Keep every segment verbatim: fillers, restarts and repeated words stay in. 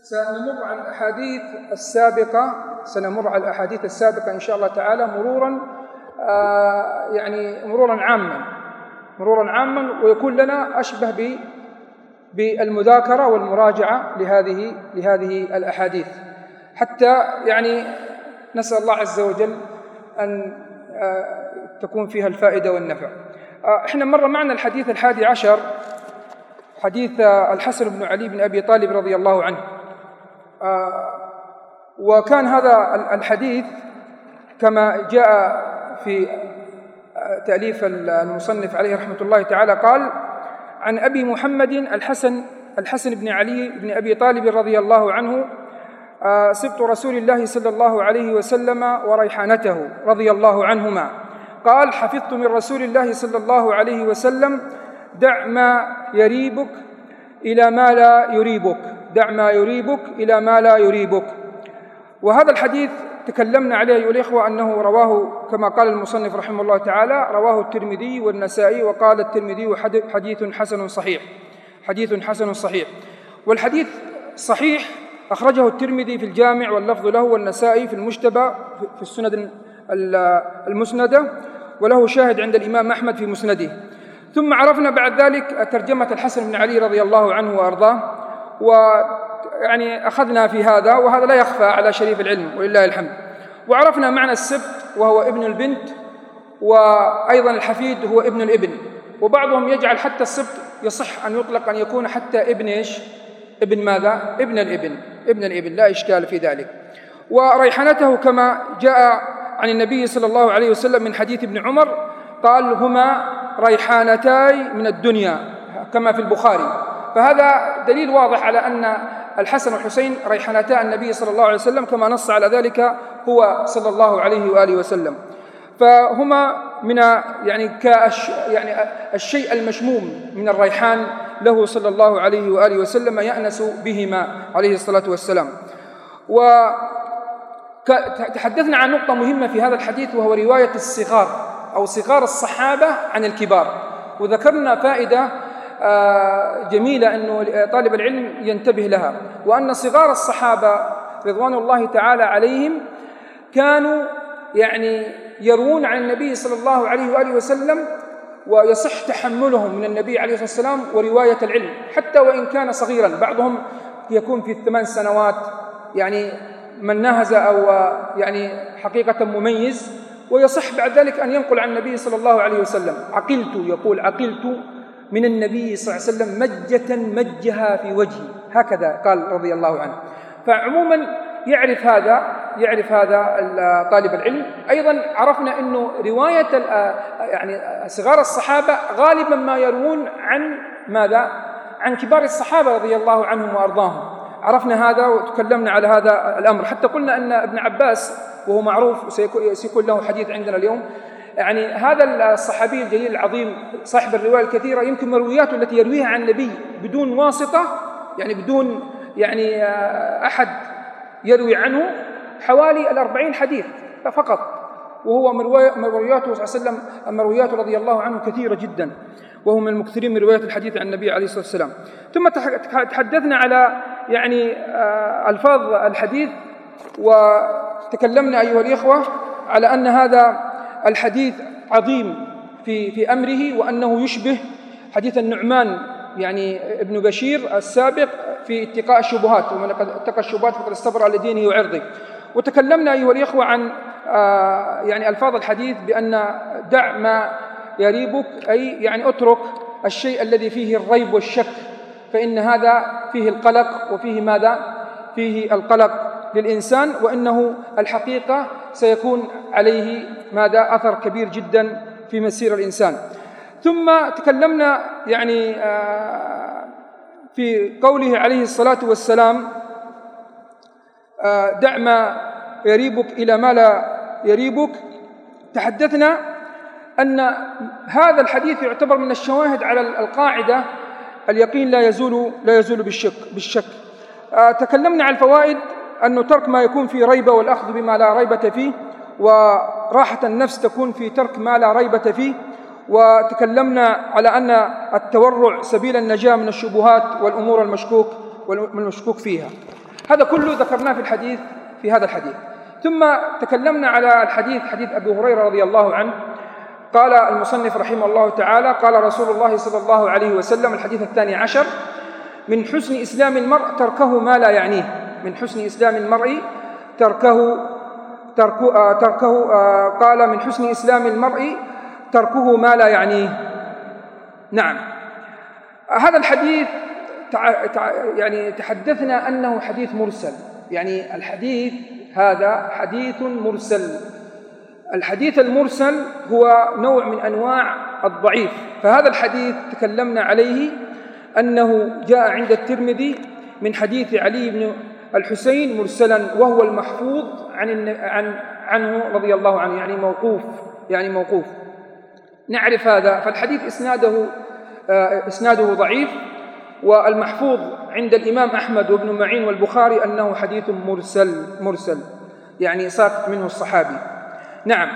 سنمر على الأحاديث السابقة سنمر على الأحاديث السابقة إن شاء الله تعالى مرورا آه يعني مرورا عاما مرورا عاما ويكون لنا أشبه ب بالمذاكرة والمراجعة لهذه لهذه الأحاديث، حتى يعني نسأل الله عز وجل أن آه تكون فيها الفائدة والنفع. آه إحنا مر معنا الحديث الحادي عشر، حديث الحسن بن علي بن أبي طالب رضي الله عنه. آه وكان هذا الحديث كما جاء في تأليف المصنف عليه رحمة الله تعالى قال: عن أبي محمد الحسن الحسن بن علي بن أبي طالب رضي الله عنه آه سبط رسول الله صلى الله عليه وسلم وريحانته رضي الله عنهما قال: حفظت من رسول الله صلى الله عليه وسلم: دع ما يريبك إلى ما لا يريبك دع ما يريبك إلى ما لا يريبك. وهذا الحديث تكلمنا عليه أيها الإخوة أنه رواه كما قال المصنف رحمه الله تعالى رواه الترمذي والنسائي، وقال الترمذي حديث حسن صحيح حديث حسن صحيح. والحديث صحيح أخرجه الترمذي في الجامع واللفظ له، والنسائي في المجتبى في السند المسندة، وله شاهد عند الإمام أحمد في مسنده. ثم عرفنا بعد ذلك ترجمة الحسن بن علي رضي الله عنه وأرضاه، ويعني أخذنا في هذا، وهذا لا يخفى على شريف العلم ولله الحمد. وعرفنا معنى السبط وهو ابن البنت، وأيضا الحفيد هو ابن الابن، وبعضهم يجعل حتى السبط يصح أن يطلق أن يكون حتى ابن إيش؟ ابن ماذا؟ ابن الابن ابن الابن لا إشكال في ذلك. وريحانته كما جاء عن النبي صلى الله عليه وسلم من حديث ابن عمر قال: هما ريحانتاي من الدنيا كما في البخاري. فهذا دليل واضح على أن الحسن والحسين ريحانتا النبي صلى الله عليه وسلم، كما نص على ذلك هو صلى الله عليه وآله وسلم. فهما من يعني كأش يعني الشيء المشموم من الريحان له صلى الله عليه وآله وسلم يأنس بهما عليه الصلاة والسلام. وتحدثنا عن نقطة مهمة في هذا الحديث، وهو رواية الصغار أو صغار الصحابة عن الكبار. وذكرنا فائدة جميلة أنه طالب العلم ينتبه لها، وأن صغار الصحابة رضوان الله تعالى عليهم كانوا يعني يروون عن النبي صلى الله عليه وآله وسلم، ويصح تحملهم من النبي عليه الصلاة والسلام ورواية العلم حتى وإن كان صغيرا. بعضهم يكون في الثمان سنوات يعني من نهز أو يعني حقيقة مميز، ويصح بعد ذلك أن ينقل عن النبي صلى الله عليه وسلم. عقلت يقول عقلت من النبي صلى الله عليه وسلم مجة مجها في وجهي، هكذا قال رضي الله عنه. فعموما يعرف هذا يعرف هذا طالب العلم. أيضا عرفنا أنه رواية يعني صغار الصحابة غالبا ما يروون عن ماذا؟ عن كبار الصحابة رضي الله عنهم وأرضاهم. عرفنا هذا وتكلمنا على هذا الأمر، حتى قلنا أن ابن عباس وهو معروف وسيكون له حديث عندنا اليوم، يعني هذا الصحابي الجليل العظيم صاحب الرواية الكثيرة يمكن مروياته التي يرويها عن النبي بدون واسطة، يعني بدون يعني أحد يروي عنه، حوالي الأربعين حديث فقط، وهو مروياته صلى الله عليه وسلم مروياته رضي الله عنه كثيرة جدا، وهو من المكثرين من رواية الحديث عن النبي عليه الصلاة والسلام. ثم تحدثنا على يعني ألفاظ الحديث، وتكلمنا أيها الإخوة على أن هذا الحديث عظيم في في أمره، وأنه يشبه حديث النعمان يعني ابن بشير السابق في اتقاء الشبهات، ومن اتقى الشبهات فقد استبرأ لدينه وعرضه. وتكلمنا أيها الإخوة عن آه يعني ألفاظ الحديث بأن دع ما يريبك، أي يعني اترك الشيء الذي فيه الريب والشك، فإن هذا فيه القلق، وفيه ماذا؟ فيه القلق للإنسان، وإنه الحقيقة سيكون عليه ماذا؟ أثر كبير جدا في مسير الإنسان. ثم تكلمنا يعني آه في قوله عليه الصلاة والسلام آه دع ما يريبك إلى ما لا يريبك. تحدثنا أن هذا الحديث يعتبر من الشواهد على القاعدة اليقين لا يزول لا يزول بالشك بالشك. آه تكلمنا عن الفوائد، أنه ترك ما يكون فيه ريبة والأخذ بما لا ريبة فيه، وراحة النفس تكون في ترك ما لا ريبة فيه. وتكلمنا على أن التورع سبيل النجاة من الشبهات والأمور المشكوك والمشكوك فيها. هذا كله ذكرناه في الحديث في هذا الحديث. ثم تكلمنا على الحديث حديث أبي هريرة رضي الله عنه. قال المصنف رحمه الله تعالى: قال رسول الله صلى الله عليه وسلم، الحديث الثاني عشر: من حسن إسلام المرء تركه ما لا يعنيه. من حسن إسلام المرء تركه تركه, تركه قال: من حسن إسلام المرء تركه ما لا يعنيه. نعم، هذا الحديث تع... تع... يعني تحدثنا أنه حديث مرسل. يعني الحديث هذا حديث مرسل. الحديث المرسل هو نوع من أنواع الضعيف. فهذا الحديث تكلمنا عليه أنه جاء عند الترمذي من حديث علي بن الحسين مرسلا، وهو المحفوظ عن عن عنه رضي الله عنه، يعني موقوف يعني موقوف نعرف هذا. فالحديث إسناده إسناده ضعيف، والمحفوظ عند الإمام أحمد وابن معين والبخاري أنه حديث مرسل مرسل يعني ساقط منه الصحابي. نعم،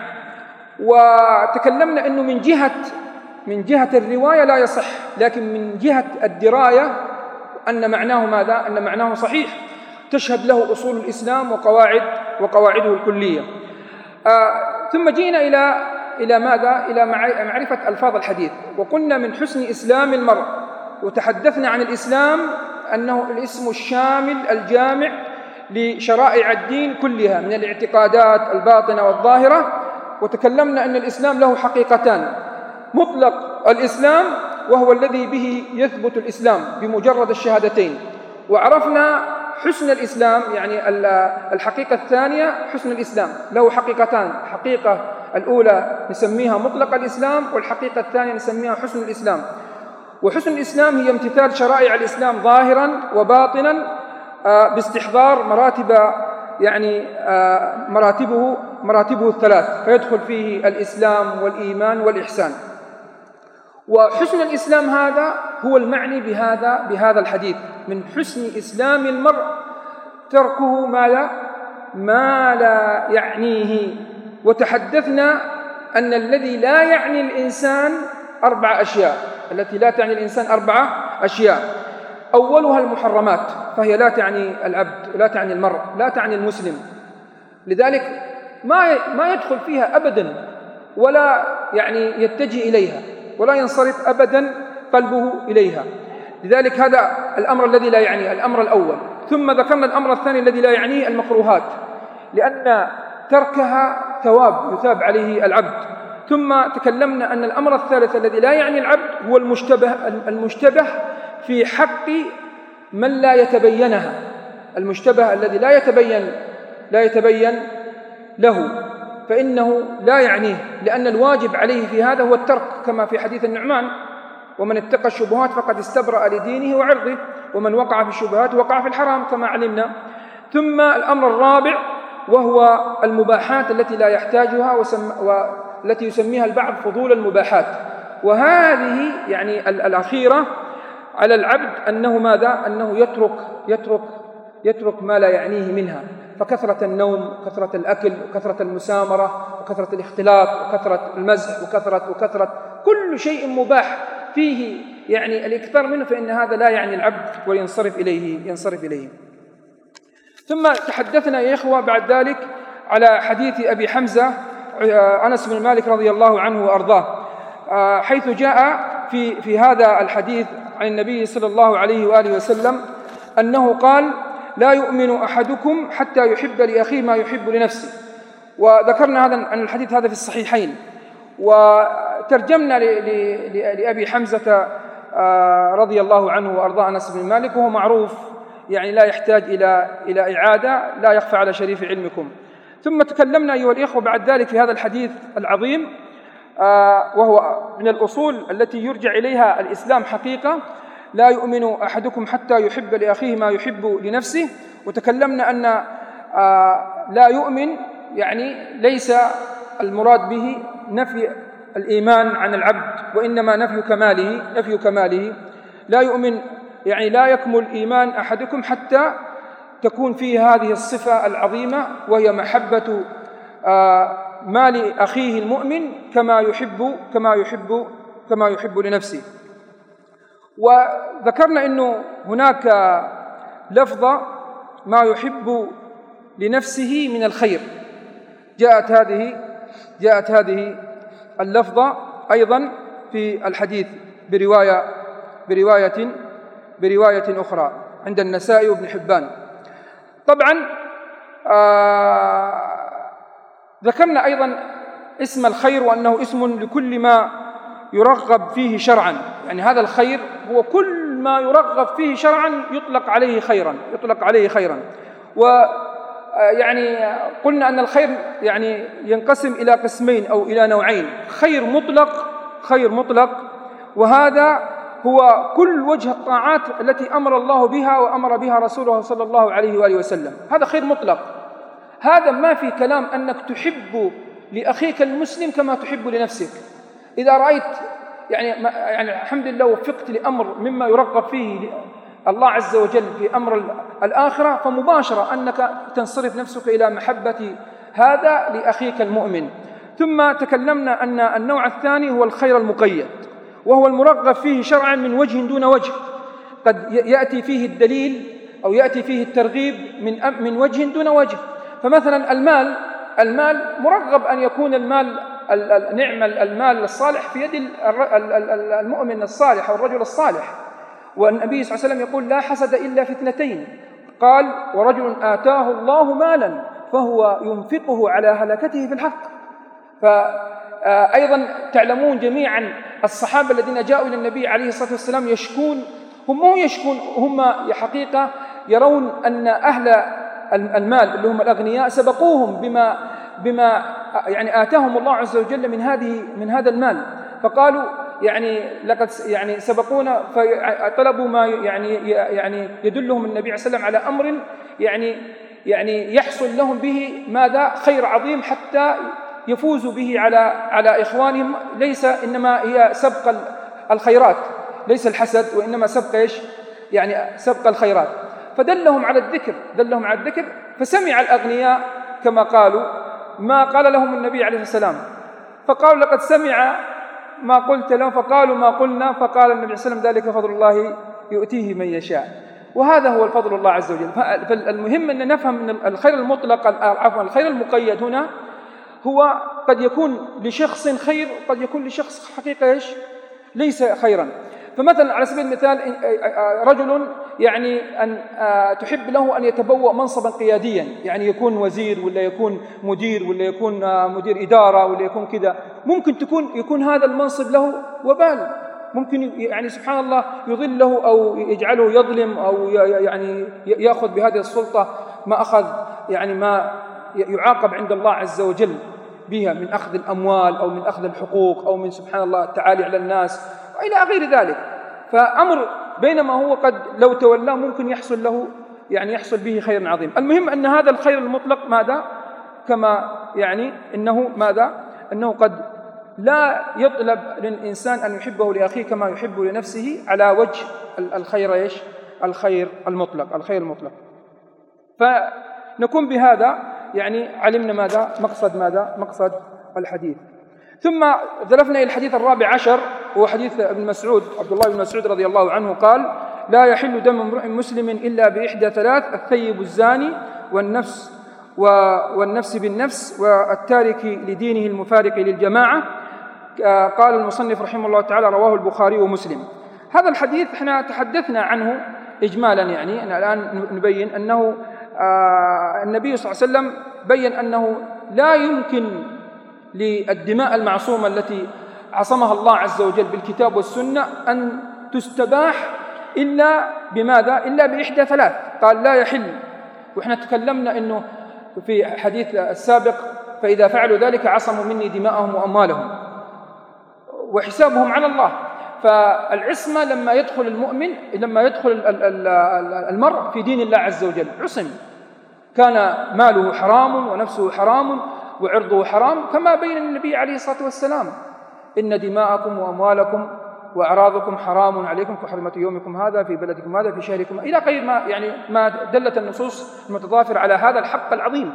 وتكلمنا أنه من جهة من جهة الرواية لا يصح، لكن من جهة الدراية أن معناه ماذا؟ أن معناه صحيح، تشهد له أصول الإسلام وقواعد وقواعده الكلية. آه ثم جينا إلى إلى ماذا؟ إلى معرفة ألفاظ الحديث. وقلنا من حسن إسلام المرء، وتحدثنا عن الإسلام أنه الاسم الشامل الجامع لشرائع الدين كلها من الاعتقادات الباطنة والظاهرة. وتكلمنا أن الإسلام له حقيقتان: مطلق الإسلام وهو الذي به يثبت الإسلام بمجرد الشهادتين، وعرفنا حسن الإسلام يعني الحقيقة الثانية حسن الإسلام له حقيقتان: الحقيقة الأولى نسميها مطلق الإسلام، والحقيقة الثانية نسميها حسن الإسلام. وحسن الإسلام هي امتثال شرائع الإسلام ظاهرا وباطنا باستحضار مراتب يعني مراتبه مراتبه الثلاث، فيدخل فيه الإسلام والإيمان والإحسان. وحسن الإسلام هذا هو المعني بهذا بهذا الحديث: من حسن إسلام المرء تركه ما لا ما لا يعنيه. وتحدثنا أن الذي لا يعني الإنسان أربع أشياء، التي لا تعني الإنسان أربعة أشياء: أولها المحرمات، فهي لا تعني العبد، لا تعني المرء، لا تعني المسلم، لذلك ما ما يدخل فيها أبدا، ولا يعني يتجه إليها، ولا ينصرف أبدا قلبه إليها. لذلك هذا الأمر الذي لا يعنيه، الأمر الأول. ثم ذكرنا الأمر الثاني الذي لا يعنيه: المكروهات، لأن تركها ثواب يثاب عليه العبد. ثم تكلمنا أن الأمر الثالث الذي لا يعني العبد هو المشتبه المشتبه في حق من لا يتبينها، المشتبه الذي لا يتبين لا يتبين له، فإنه لا يعنيه، لأن الواجب عليه في هذا هو الترك، كما في حديث النعمان: ومن اتقى الشبهات فقد استبرأ لدينه وعرضه، ومن وقع في الشبهات وقع في الحرام، كما علمنا. ثم الأمر الرابع وهو المباحات التي لا يحتاجها، وسم والتي يسميها البعض فضول المباحات. وهذه يعني الأخيرة على العبد أنه ماذا؟ أنه يترك يترك يترك ما لا يعنيه منها، فكثرة النوم، وكثرة الأكل، وكثرة المسامرة، وكثرة الاختلاط، وكثرة المزح، وكثرة وكثرة كل شيء مباح فيه يعني الإكثار منه، فإن هذا لا يعني العبد وينصرف إليه ينصرف إليه. ثم تحدثنا يا إخوة بعد ذلك على حديث أبي حمزة أنس بن مالك رضي الله عنه وأرضاه، حيث جاء في في هذا الحديث عن النبي صلى الله عليه وآله وسلم أنه قال: لا يؤمن أحدكم حتى يحب لأخيه ما يحب لنفسه. وذكرنا هذا عن الحديث هذا في الصحيحين، وترجمنا لأبي حمزة رضي الله عنه وأرضاه أنس بن مالك، وهو معروف يعني لا يحتاج إلى إلى إعادة، لا يخفى على شريف علمكم. ثم تكلمنا أيها الإخوة بعد ذلك في هذا الحديث العظيم، وهو من الأصول التي يرجع إليها الإسلام حقيقة: لا يؤمن أحدكم حتى يحب لأخيه ما يحب لنفسه. وتكلمنا أن لا يؤمن يعني ليس المراد به نفي الإيمان عن العبد، وإنما نفي كماله نفي كماله لا يؤمن يعني لا يكمل إيمان أحدكم حتى تكون فيه هذه الصفة العظيمة، وهي محبة ما لأخيه المؤمن كما يحب كما يحب كما يحب لنفسه. وذكرنا أنه هناك لفظة ما يحب لنفسه من الخير. جاءت هذه جاءت هذه اللفظة أيضا في الحديث برواية برواية برواية أخرى عند النسائي وابن حبان. طبعا آه ذكرنا أيضا اسم الخير وأنه اسم لكل ما يرغب فيه شرعا، يعني هذا الخير هو كل ما يرغب فيه شرعا يطلق عليه خيرا يطلق عليه خيرا ويعني قلنا أن الخير يعني ينقسم إلى قسمين أو إلى نوعين: خير مطلق خير مطلق وهذا هو كل وجه الطاعات التي أمر الله بها وأمر بها رسوله صلى الله عليه وآله وسلم، هذا خير مطلق. هذا ما في كلام أنك تحب لأخيك المسلم كما تحب لنفسك. إذا رأيت يعني يعني الحمد لله وفقت لأمر مما يرغب فيه الله عز وجل في أمر الآخرة، فمباشرة أنك تنصرف نفسك إلى محبة هذا لأخيك المؤمن. ثم تكلمنا أن النوع الثاني هو الخير المقيد، وهو المرغب فيه شرعا من وجه دون وجه، قد يأتي فيه الدليل أو يأتي فيه الترغيب من من وجه دون وجه. فمثلا المال المال مرغب أن يكون المال نعم المال الصالح في يد المؤمن الصالح أو الرجل الصالح. والنبي صلى الله عليه وسلم يقول: لا حسد إلا في اثنتين، قال: ورجل آتاه الله مالا فهو ينفقه على هلكته في الحق. فأيضا تعلمون جميعا الصحابة الذين جاءوا إلى النبي عليه الصلاة والسلام يشكون، هم مو يشكون، هم حقيقة يرون أن أهل المال اللي هم الأغنياء سبقوهم بما بما يعني آتاهم الله عز وجل من هذه من هذا المال، فقالوا يعني لقد يعني سبقونا، فطلبوا ما يعني يعني يدلهم النبي صلى الله عليه وسلم على أمر يعني يعني يحصل لهم به ماذا خير عظيم حتى يفوزوا به على على إخوانهم، ليس إنما هي سبق الخيرات، ليس الحسد وإنما سبق إيش يعني سبق الخيرات. فدلهم على الذكر دلهم على الذكر فسمع الأغنياء كما قالوا ما قال لهم النبي عليه الصلاة والسلام، فقالوا: لقد سمع ما قلت له، فقالوا: ما قلنا. فقال النبي صلى الله عليه وسلم: ذلك فضل الله يؤتيه من يشاء. وهذا هو الفضل الله عز وجل. فالمهم أن نفهم أن الخير المطلق عفوا الخير المقيد هنا هو قد يكون لشخص خير وقد يكون لشخص حقيقة إيش ليس خيرا. فمثلا على سبيل المثال رجل يعني أن تحب له أن يتبوأ منصبا قياديا، يعني يكون وزير ولا يكون مدير ولا يكون مدير إدارة ولا يكون كذا، ممكن تكون يكون هذا المنصب له وبال، ممكن يعني سبحان الله يضله أو يجعله يظلم أو يعني يأخذ بهذه السلطة ما أخذ يعني ما يعاقب عند الله عز وجل بها من أخذ الأموال أو من أخذ الحقوق أو من سبحان الله التعالي على الناس وإلى غير ذلك. فأمر بينما هو قد لو تولاه ممكن يحصل له يعني يحصل به خير عظيم. المهم أن هذا الخير المطلق ماذا كما يعني إنه ماذا أنه قد لا يطلب للإنسان أن يحبه لأخيه كما يحب لنفسه على وجه الخير إيش الخير المطلق الخير المطلق. فنكون بهذا يعني علمنا ماذا مقصد ماذا مقصد الحديث. ثم ذلفنا إلى الحديث الرابع عشر، هو حديث ابن مسعود عبد الله بن مسعود رضي الله عنه قال: لا يحل دم امرئ مسلم إلا بإحدى ثلاث: الثيب الزاني والنفس والنفس بالنفس والتارك لدينه المفارق للجماعة. قال المصنف رحمه الله تعالى: رواه البخاري ومسلم. هذا الحديث احنا تحدثنا عنه إجمالا، يعني أنا الآن نبين أنه آه النبي صلى الله عليه وسلم بين أنه لا يمكن للدماء المعصومة التي عصمها الله عز وجل بالكتاب والسنة أن تستباح إلا بماذا؟ إلا بإحدى ثلاث. قال: لا يحل. وإحنا تكلمنا أنه في حديث السابق: فإذا فعلوا ذلك عصموا مني دماءهم وأموالهم وحسابهم على الله. فالعصمة لما يدخل المؤمن لما يدخل المرء في دين الله عز وجل عصم، كان ماله حرام ونفسه حرام وعرضه حرام، كما بين النبي عليه الصلاة والسلام: إن دماءكم وأموالكم وأعراضكم حرام عليكم كحرمة يومكم هذا في بلدكم هذا في شهركم، إلى غير ما يعني ما دلت النصوص المتضافرة على هذا الحق العظيم.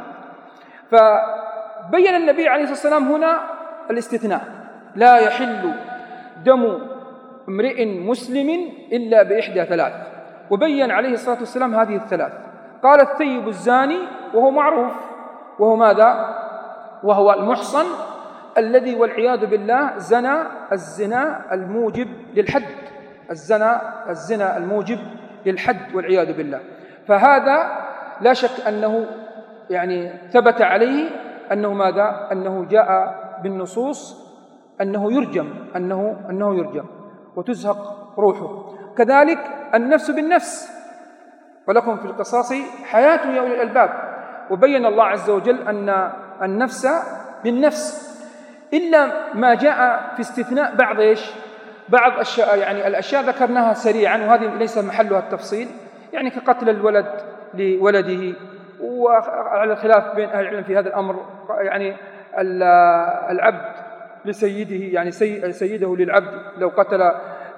فبين النبي عليه الصلاة والسلام هنا الاستثناء: لا يحل دم امرئ مسلم إلا بإحدى ثلاث. وبين عليه الصلاة والسلام هذه الثلاث. قال الثيب الزاني، وهو معروف، وهو ماذا؟ وهو المحصن الذي والعياذ بالله زنى الزنا الموجب للحد، الزنا الزنا الموجب للحد والعياذ بالله. فهذا لا شك أنه يعني ثبت عليه أنه ماذا؟ أنه جاء بالنصوص أنه يرجم، أنه أنه يرجم وتزهق روحه. كذلك النفس بالنفس، ولكم في القصاص حياة يا أولي الألباب. وبين الله عز وجل أن النفس بالنفس، إلا ما جاء في استثناء بعض إيش؟ بعض أشياء، يعني الأشياء ذكرناها سريعا وهذه ليس محلها التفصيل، يعني كقتل الولد لولده، وعلى الخلاف بين أهل العلم في هذا الأمر، يعني العبد لسيده، يعني سيده للعبد لو قتل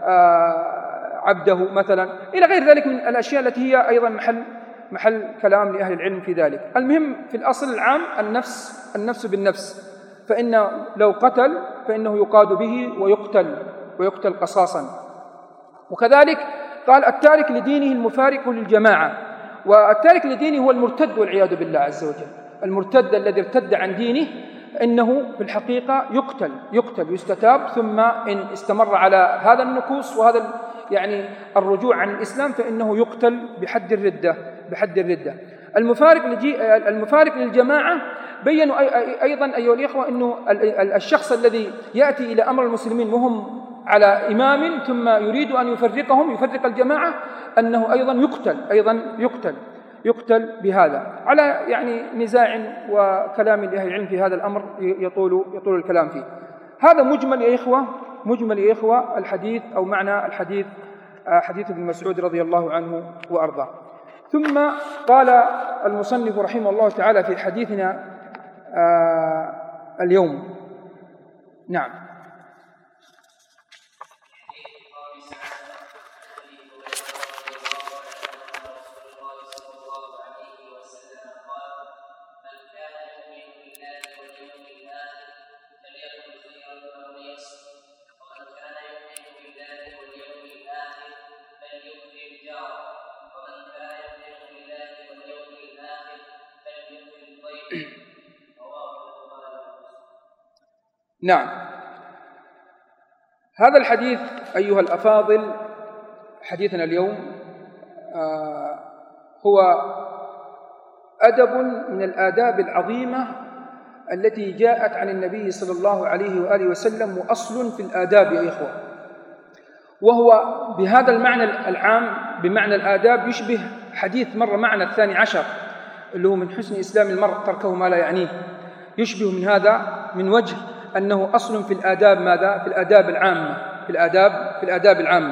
عبده مثلا، إلى غير ذلك من الأشياء التي هي أيضا محل محل كلام لأهل العلم في ذلك. المهم في الأصل العام النفس النفس بالنفس، فإن لو قتل فإنه يقاد به ويقتل ويقتل قصاصا. وكذلك قال التارك لدينه المفارق للجماعة، والتارك لدينه هو المرتد والعياذ بالله عز وجل. المرتد الذي ارتد عن دينه إنه في الحقيقة يقتل يقتل يستتاب، ثم إن استمر على هذا النكوص وهذا يعني الرجوع عن الإسلام فإنه يقتل بحد الردة بحد الردة. المفارق المفارق للجماعة بيّنوا أيضا أيها الإخوة أنه الشخص الذي يأتي إلى أمر المسلمين وهم على إمام ثم يريد أن يفرقهم يفرق الجماعة، أنه أيضا يقتل أيضا يقتل يقتل بهذا، على يعني نزاع وكلام لأهل العلم في هذا الأمر يطول يطول الكلام فيه. هذا مجمل يا إخوة مجمل يا إخوة الحديث أو معنى الحديث، حديث ابن مسعود رضي الله عنه وأرضاه. ثم قال المصنف رحمه الله تعالى في حديثنا آه اليوم، نعم، نعم. هذا الحديث أيها الأفاضل، حديثنا اليوم آه هو أدب من الآداب العظيمة التي جاءت عن النبي صلى الله عليه وآله وسلم، وأصل في الآداب يا إخوة، وهو بهذا المعنى العام بمعنى الآداب يشبه حديث مر معنا الثاني عشر اللي هو من حسن إسلام المرء تركه ما لا يعنيه، يشبه من هذا من وجه أنه أصل في الآداب، ماذا؟ في الآداب العامة في الآداب في الآداب العامة.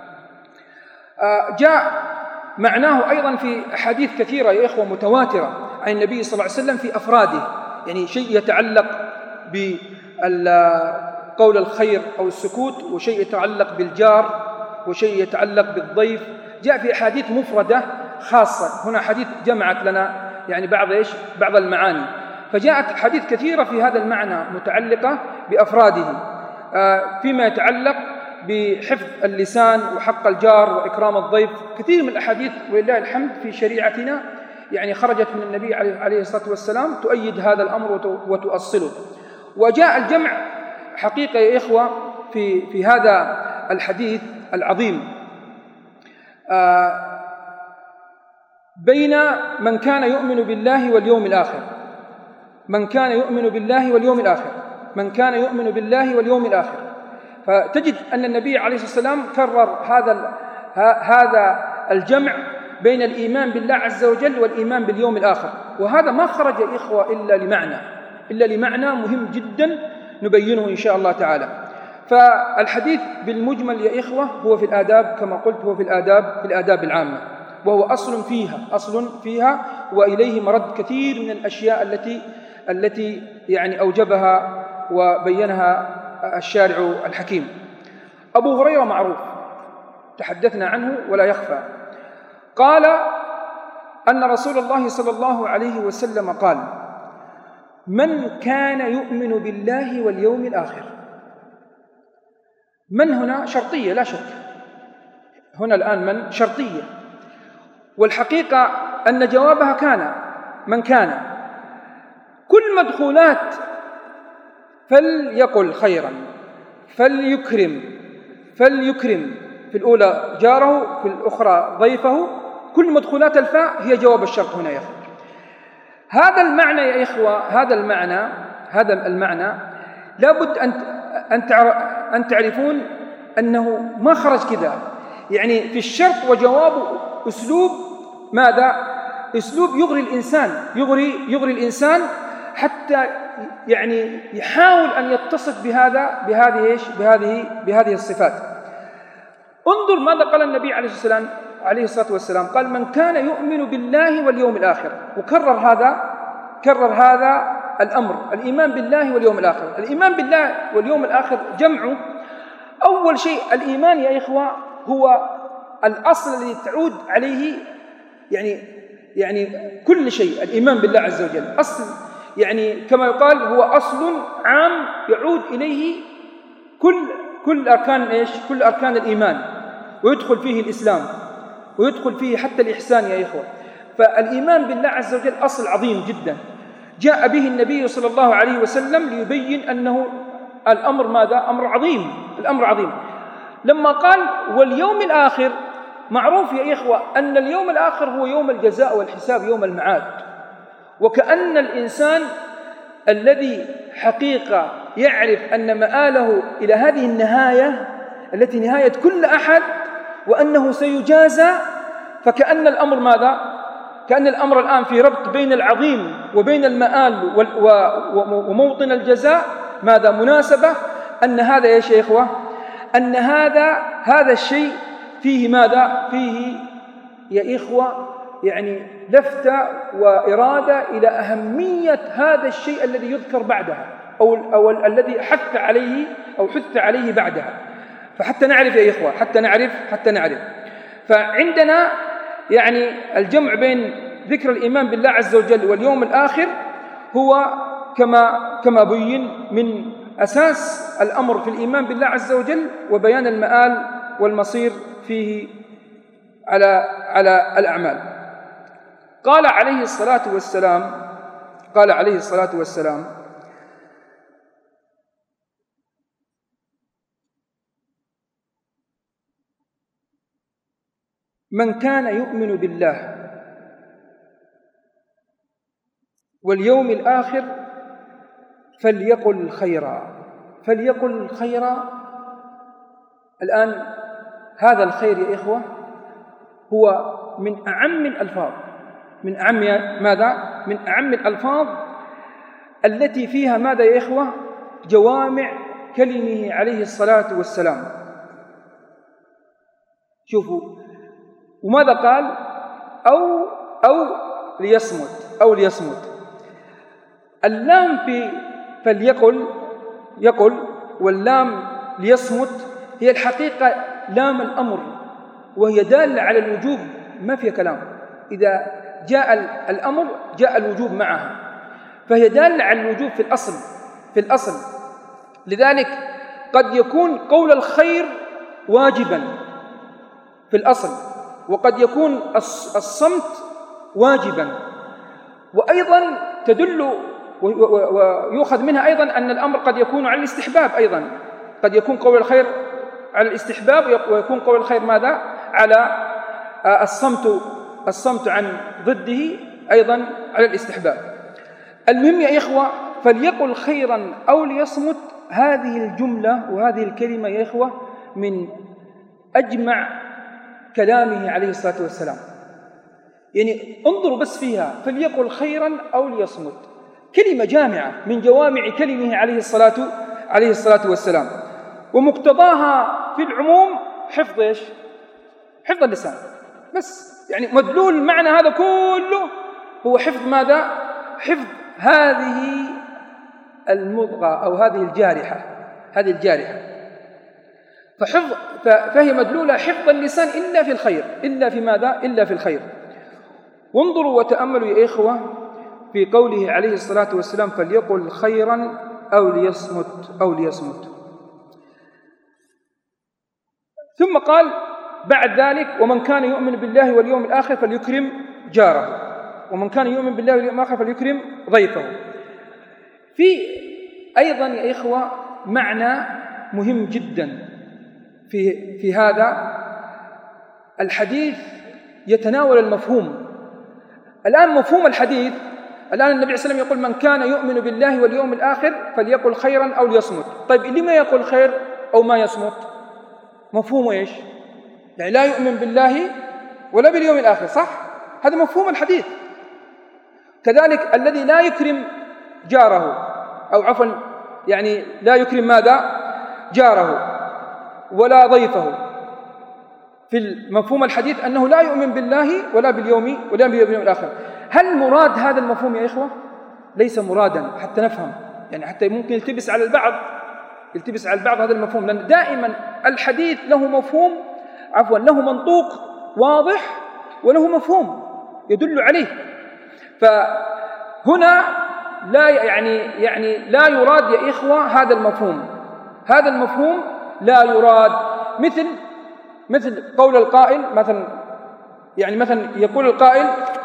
آه جاء معناه أيضا في أحاديث كثيرة يا إخوة متواترة عن النبي صلى الله عليه وسلم في أفراده، يعني شيء يتعلق بقول الخير أو السكوت، وشيء يتعلق بالجار، وشيء يتعلق بالضيف. جاء في أحاديث مفردة خاصة، هنا حديث جمعت لنا يعني بعض إيش بعض المعاني، فجاءت حديث كثيرة في هذا المعنى متعلقة بأفراده، فيما يتعلق بحفظ اللسان وحق الجار وإكرام الضيف. كثير من الأحاديث ولله الحمد في شريعتنا يعني خرجت من النبي عليه الصلاة والسلام تؤيد هذا الأمر وتؤصله. وجاء الجمع حقيقة يا إخوة في في هذا الحديث العظيم بين من كان يؤمن بالله واليوم الآخر من كان يؤمن بالله واليوم الآخر من كان يؤمن بالله واليوم الآخر فتجد أن النبي عليه الصلاة والسلام كرر هذا هذا الجمع بين الإيمان بالله عز وجل والإيمان باليوم الآخر، وهذا ما خرج يا إخوة إلا لمعنى إلا لمعنى مهم جدا نبينه إن شاء الله تعالى. فالحديث بالمجمل يا إخوة هو في الآداب، كما قلت هو في الآداب في الآداب العامة، وهو أصل فيها أصل فيها وإليه مرد كثير من الأشياء التي التي يعني أوجبها وبينها الشارع الحكيم. أبو هريرة معروف تحدثنا عنه ولا يخفى، قال أن رسول الله صلى الله عليه وسلم قال: من كان يؤمن بالله واليوم الآخر. من هنا شرطية لا شك، هنا الآن من شرطية، والحقيقة أن جوابها كان من كان. كل مدخولات فليقل خيرا، فليكرم، فليكرم، في الأولى جاره، في الأخرى ضيفه، كل مدخولات الفاء هي جواب الشرط هنا يا أخي. هذا المعنى يا إخوة، هذا المعنى هذا المعنى لابد أن أن تعرفون أنه ما خرج كذا، يعني في الشرط وجواب أسلوب ماذا؟ أسلوب يغري الإنسان، يغري يغري الإنسان حتى يعني يحاول أن يتصف بهذا بهذه إيش؟ بهذه بهذه الصفات. انظر ماذا قال النبي عليه الصلاة والسلام عليه الصلاة والسلام، قال: من كان يؤمن بالله واليوم الآخر. وكرر هذا كرر هذا الأمر، الإيمان بالله واليوم الآخر. الإيمان بالله واليوم الآخر جمعه، أول شيء الإيمان يا إخوة هو الأصل الذي تعود عليه يعني يعني كل شيء. الإيمان بالله عز وجل أصل، يعني كما يقال هو أصل عام يعود إليه كل كل أركان إيش؟ كل أركان الإيمان، ويدخل فيه الإسلام، ويدخل فيه حتى الإحسان يا إخوة. فالإيمان بالله عز وجل أصل عظيم جدا، جاء به النبي صلى الله عليه وسلم ليبين أنه الأمر ماذا؟ أمر عظيم، الأمر عظيم. لما قال واليوم الآخر، معروف يا إخوة أن اليوم الآخر هو يوم الجزاء والحساب، يوم المعاد. وكأن الإنسان الذي حقيقة يعرف أن مآله إلى هذه النهاية التي نهاية كل أحد، وأنه سيجازى، فكأن الأمر ماذا؟ كأن الأمر الآن في ربط بين العظيم وبين المآل وموطن الجزاء. ماذا؟ مناسبة أن هذا يا شيخوة أن هذا هذا الشيء فيه ماذا؟ فيه يا إخوة يعني لفتة وإرادة إلى أهمية هذا الشيء الذي يذكر بعدها، أو, أو الذي حث عليه أو حث عليه بعدها. فحتى نعرف يا إخوة حتى نعرف حتى نعرف فعندنا يعني الجمع بين ذكر الإيمان بالله عز وجل واليوم الآخر هو كما كما بين من أساس الأمر في الإيمان بالله عز وجل، وبيان المآل والمصير فيه على على الأعمال. قال عليه الصلاة والسلام قال عليه الصلاة والسلام من كان يؤمن بالله واليوم الآخر فليقل خيرا فليقل خيرا. الآن هذا الخير يا إخوة هو من أعم الألفاظ، من أعم ماذا؟ من أعم الألفاظ التي فيها ماذا يا إخوة؟ جوامع كلمه عليه الصلاة والسلام. شوفوا وماذا قال؟ أو أو ليصمت أو ليصمت. اللام في فليقل يقل واللام ليصمت هي الحقيقة لام الأمر، وهي دالة على الوجوب، ما فيها كلام. إذا جاء الأمر جاء الوجوب معها، فهي دالة على الوجوب في الأصل في الأصل لذلك قد يكون قول الخير واجبا في الأصل، وقد يكون الصمت واجبا. وأيضا تدل ويؤخذ منها أيضا أن الأمر قد يكون على الاستحباب، أيضا قد يكون قول الخير على الاستحباب، ويكون قول الخير ماذا؟ على الصمت الصمت عن ضده أيضا على الاستحباب. المهم يا إخوة فليقل خيرا أو ليصمت، هذه الجملة وهذه الكلمة يا إخوة من أجمع كلامه عليه الصلاة والسلام. يعني انظروا بس فيها، فليقل خيرا أو ليصمت، كلمة جامعة من جوامع كلمه عليه الصلاة عليه الصلاة والسلام، ومقتضاها في العموم حفظ إيش؟ حفظ اللسان بس. يعني مدلول المعنى هذا كله هو حفظ ماذا؟ حفظ هذه المضغة أو هذه الجارحة هذه الجارحة فحفظ فهي مدلولة حفظ اللسان إلا في الخير، إلا في ماذا؟ إلا في الخير. وانظروا وتأملوا يا إخوة في قوله عليه الصلاة والسلام فليقل خيرا أو ليصمت أو ليصمت. ثم قال بعد ذلك ومن كان يؤمن بالله واليوم الآخر فليكرم جاره، ومن كان يؤمن بالله واليوم الآخر فليكرم ضيفه. في أيضا يا إخوة معنى مهم جدا في في هذا الحديث يتناول المفهوم. الآن مفهوم الحديث، الآن النبي صلى الله عليه وسلم يقول من كان يؤمن بالله واليوم الآخر فليقل خيرا أو ليصمت. طيب اللي ما يقول خير أو ما يصمت مفهومه إيش؟ يعني لا يؤمن بالله ولا باليوم الآخر، صح؟ هذا مفهوم الحديث. كذلك الذي لا يكرم جاره، أو عفوا يعني لا يكرم ماذا؟ جاره ولا ضيفه، في مفهوم الحديث أنه لا يؤمن بالله ولا باليوم ولا باليوم الآخر. هل مراد هذا المفهوم يا إخوة؟ ليس مرادا، حتى نفهم، يعني حتى ممكن يلتبس على البعض يلتبس على البعض هذا المفهوم، لأن دائما الحديث له مفهوم، عفوا له منطوق واضح وله مفهوم يدل عليه. فهنا لا يعني يعني لا يراد يا إخوة هذا المفهوم، هذا المفهوم لا يراد. مثل مثل قول القائل مثلا، يعني مثلا يقول القائل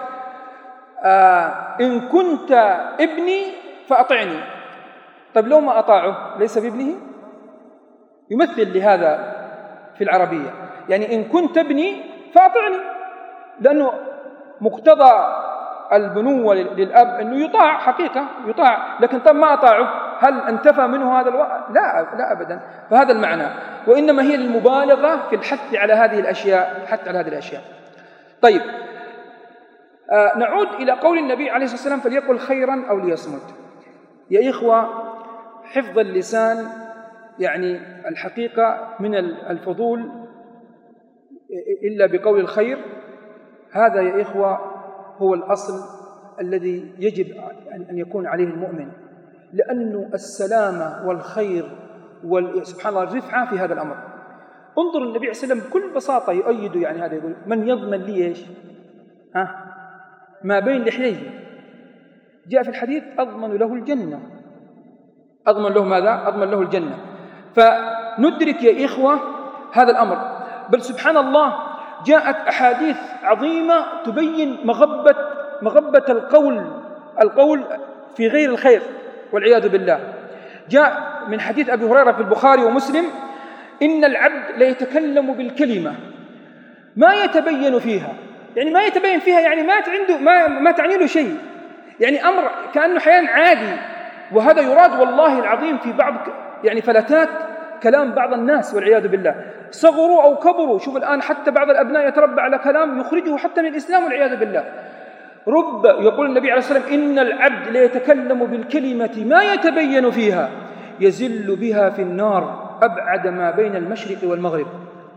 آه إن كنت ابني فأطعني. طيب لو ما أطاعه ليس بابنه؟ يمثل لهذا في العربية، يعني إن كنت ابني فأطعني، لأنه مقتضى البنوة للأب أنه يطاع، حقيقة يطاع، لكن طب ما أطاعه هل انتفى منه هذا الوقت؟ لا لا أبدا. فهذا المعنى، وإنما هي المبالغة في الحث على هذه الأشياء، الحث على هذه الأشياء. طيب آه نعود إلى قول النبي عليه الصلاة والسلام فليقل خيرا أو ليصمت. يا إخوة حفظ اللسان يعني الحقيقة من الفضول إلا بقول الخير، هذا يا إخوة هو الأصل الذي يجب أن يكون عليه المؤمن، لأنه السلامة والخير سبحان الله الرفعة في هذا الأمر. انظر النبي عليه الصلاة والسلام بكل بساطة يؤيد يعني هذا، يقول من يضمن لي إيش؟ ها ما بين لحييه، جاء في الحديث أضمن له الجنة، أضمن له ماذا؟ أضمن له الجنة. فندرك يا إخوة هذا الأمر. بل سبحان الله جاءت أحاديث عظيمة تبين مغبة مغبة القول القول في غير الخير والعياذ بالله. جاء من حديث أبي هريرة في البخاري ومسلم إن العبد ليتكلم بالكلمة ما يتبين فيها، يعني ما يتبين فيها يعني ما عنده ما ما تعني له شيء، يعني أمر كأنه أحيانا عادي. وهذا يراد والله العظيم في بعض يعني فلتات كلام بعض الناس والعياذ بالله، صغروا أو كبروا. شوف الآن حتى بعض الأبناء يتربى على كلام يخرجه حتى من الإسلام والعياذ بالله. رب يقول النبي عليه الصلاة والسلام إن العبد ليتكلم بالكلمة ما يتبين فيها يزل بها في النار أبعد ما بين المشرق والمغرب.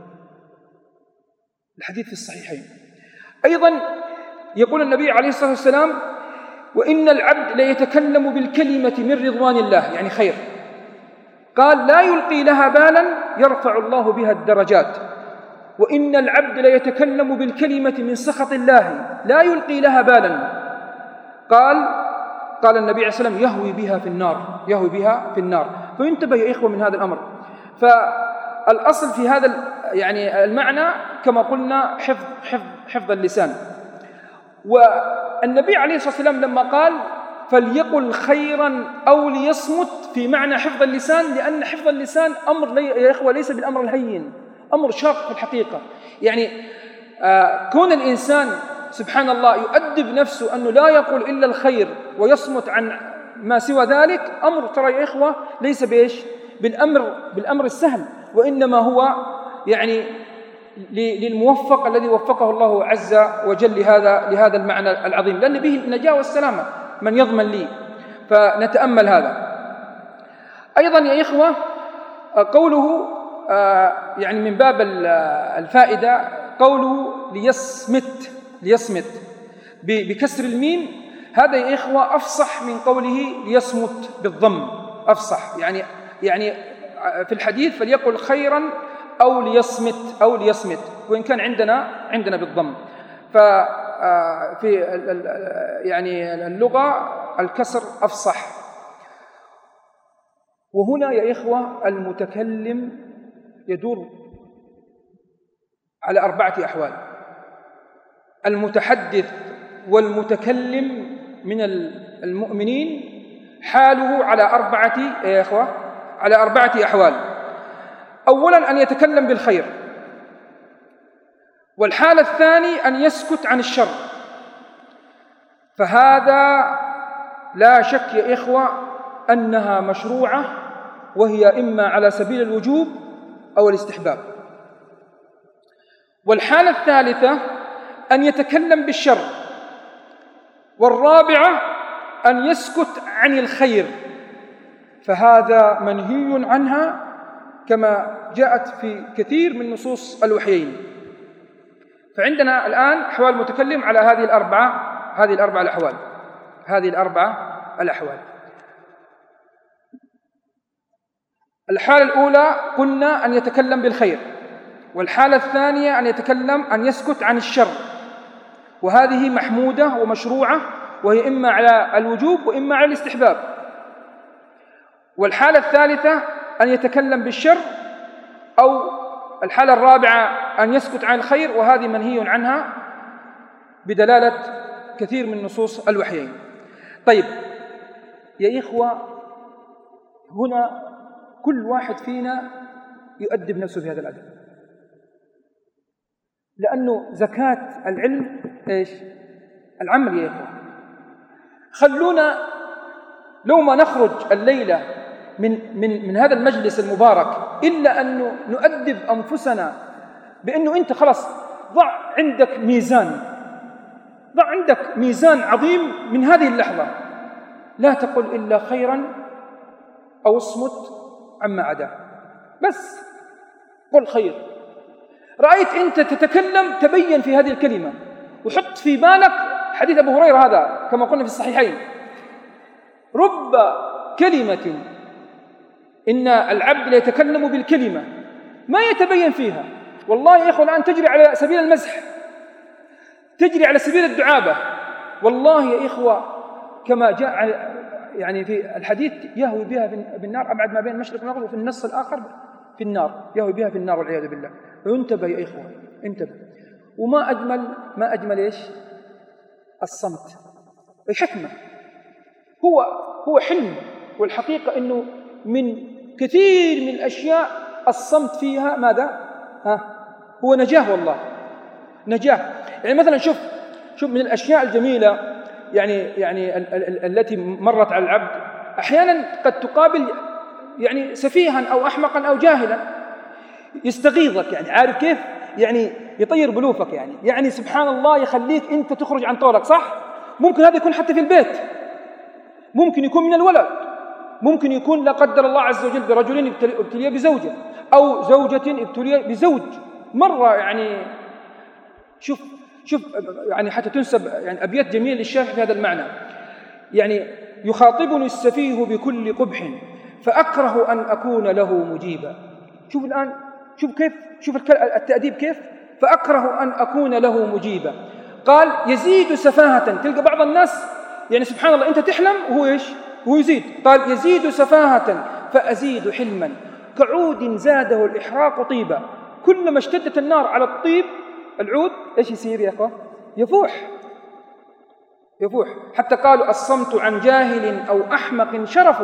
الحديث في الصحيحين. أيضا يقول النبي عليه الصلاة والسلام وإن العبد ليتكلم بالكلمة من رضوان الله، يعني خير، قال لا يلقي لها بالا يرفع الله بها الدرجات. وإن العبد ليتكلم بالكلمة من سخط الله لا يلقي لها بالا، قال قال النبي عليه الصلاة والسلام يهوي بها في النار، يهوي بها في النار. فينتبه يا إخوة من هذا الأمر. فالأصل في هذا يعني المعنى كما قلنا حفظ حفظ حفظ اللسان. والنبي عليه الصلاة والسلام لما قال فليقل خيرا أو ليصمت في معنى حفظ اللسان، لأن حفظ اللسان أمر يا إخوة ليس بالأمر الهين، أمر شاق في الحقيقة. يعني آه كون الإنسان سبحان الله يؤدب نفسه أنه لا يقول إلا الخير ويصمت عن ما سوى ذلك، أمر ترى يا إخوة ليس بإيش بالأمر بالأمر السهل، وإنما هو يعني للموفق الذي وفقه الله عز وجل لهذا لهذا المعنى العظيم، لأن به النجاة والسلامة من يضمن لي. فنتأمل هذا. أيضا يا إخوة قوله يعني من باب الفائدة قوله ليصمت ليصمت بكسر الميم، هذا يا إخوة أفصح من قوله ليصمت بالضم، أفصح. يعني يعني في الحديث فليقل خيرا أو ليصمت أو ليصمت، وإن كان عندنا عندنا بالضم. ففي يعني اللغة الكسر أفصح. وهنا يا إخوة المتكلم يدور على أربعة أحوال: المتحدث والمتكلم من المؤمنين حاله على أربعة يا إخوة على أربعة أحوال. أولا أن يتكلم بالخير، والحالة الثانية أن يسكت عن الشر، فهذا لا شك يا إخوة أنها مشروعة، وهي إما على سبيل الوجوب أو الاستحباب. والحالة الثالثة أن يتكلم بالشر، والرابعة أن يسكت عن الخير، فهذا منهي عنها كما جاءت في كثير من نصوص الوحيين. فعندنا الآن أحوال المتكلم على هذه الأربعة هذه الأربعة الأحوال هذه الأربعة الأحوال. الحالة الأولى قلنا أن يتكلم بالخير، والحالة الثانية أن يتكلم أن يسكت عن الشر، وهذه محمودة ومشروعة، وهي إما على الوجوب وإما على الاستحباب. والحالة الثالثة أن يتكلم بالشر، أو الحالة الرابعة أن يسكت عن الخير، وهذه منهي عنها بدلالة كثير من نصوص الوحيين. طيب يا إخوة، هنا كل واحد فينا يؤدب نفسه في هذا الأدب، لأنه زكاة العلم إيش؟ العمل يا إخوة. خلونا لو ما نخرج الليلة من, من, من هذا المجلس المبارك إلا أن نؤدب أنفسنا بأنه أنت خلاص ضع عندك ميزان ضع عندك ميزان عظيم من هذه اللحظة، لا تقل إلا خيرا أو اصمت عما عداه، بس قل خير. رأيت أنت تتكلم تبين في هذه الكلمة، وحط في بالك حديث أبو هريرة هذا كما قلنا في الصحيحين: رب كلمة إن العبد ليتكلم بالكلمة ما يتبين فيها. والله يا إخوة الآن تجري على سبيل المزح، تجري على سبيل الدعابة. والله يا إخوة كما جاء يعني في الحديث: يهوي بها بالنار أبعد ما بين المشرق والمغرب، وفي النص الآخر في النار، يهوي بها في النار والعياذ بالله. فانتبه يا إخوة، انتبه. وما أجمل ما أجمل إيش؟ الصمت. الحكمة هو هو حلم، والحقيقة إنه من كثير من الأشياء الصمت فيها ماذا؟ ها هو نجاة، والله نجاة. يعني مثلا شوف شوف من الأشياء الجميلة يعني يعني ال ال التي مرت على العبد، أحيانا قد تقابل يعني سفيها أو أحمقا أو جاهلا يستغيظك، يعني عارف كيف؟ يعني يطير بلوفك، يعني يعني سبحان الله يخليك أنت تخرج عن طورك، صح؟ ممكن هذا يكون حتى في البيت، ممكن يكون من الولد، ممكن يكون لا قدر الله عز وجل برجل ابتلي بزوجة، أو زوجة ابتلي بزوج. مرة يعني شوف شوف يعني حتى تنسب يعني أبيات جميلة للشافعي في هذا المعنى، يعني: يخاطبني السفيه بكل قبح فأكره أن أكون له مجيبا. شوف الآن، شوف كيف، شوف التأديب كيف، فأكره أن أكون له مجيبا. قال: يزيد سفاهة. تلقى بعض الناس يعني سبحان الله أنت تحلم وهو إيش؟ هو يزيد. قال: يزيد سفاهة فأزيد حلما، كعود زاده الإحراق طيبا. كلما اشتدت النار على الطيب العود إيش يصير يا أخوة؟ يفوح يفوح. حتى قالوا: الصمت عن جاهل أو أحمق شرف،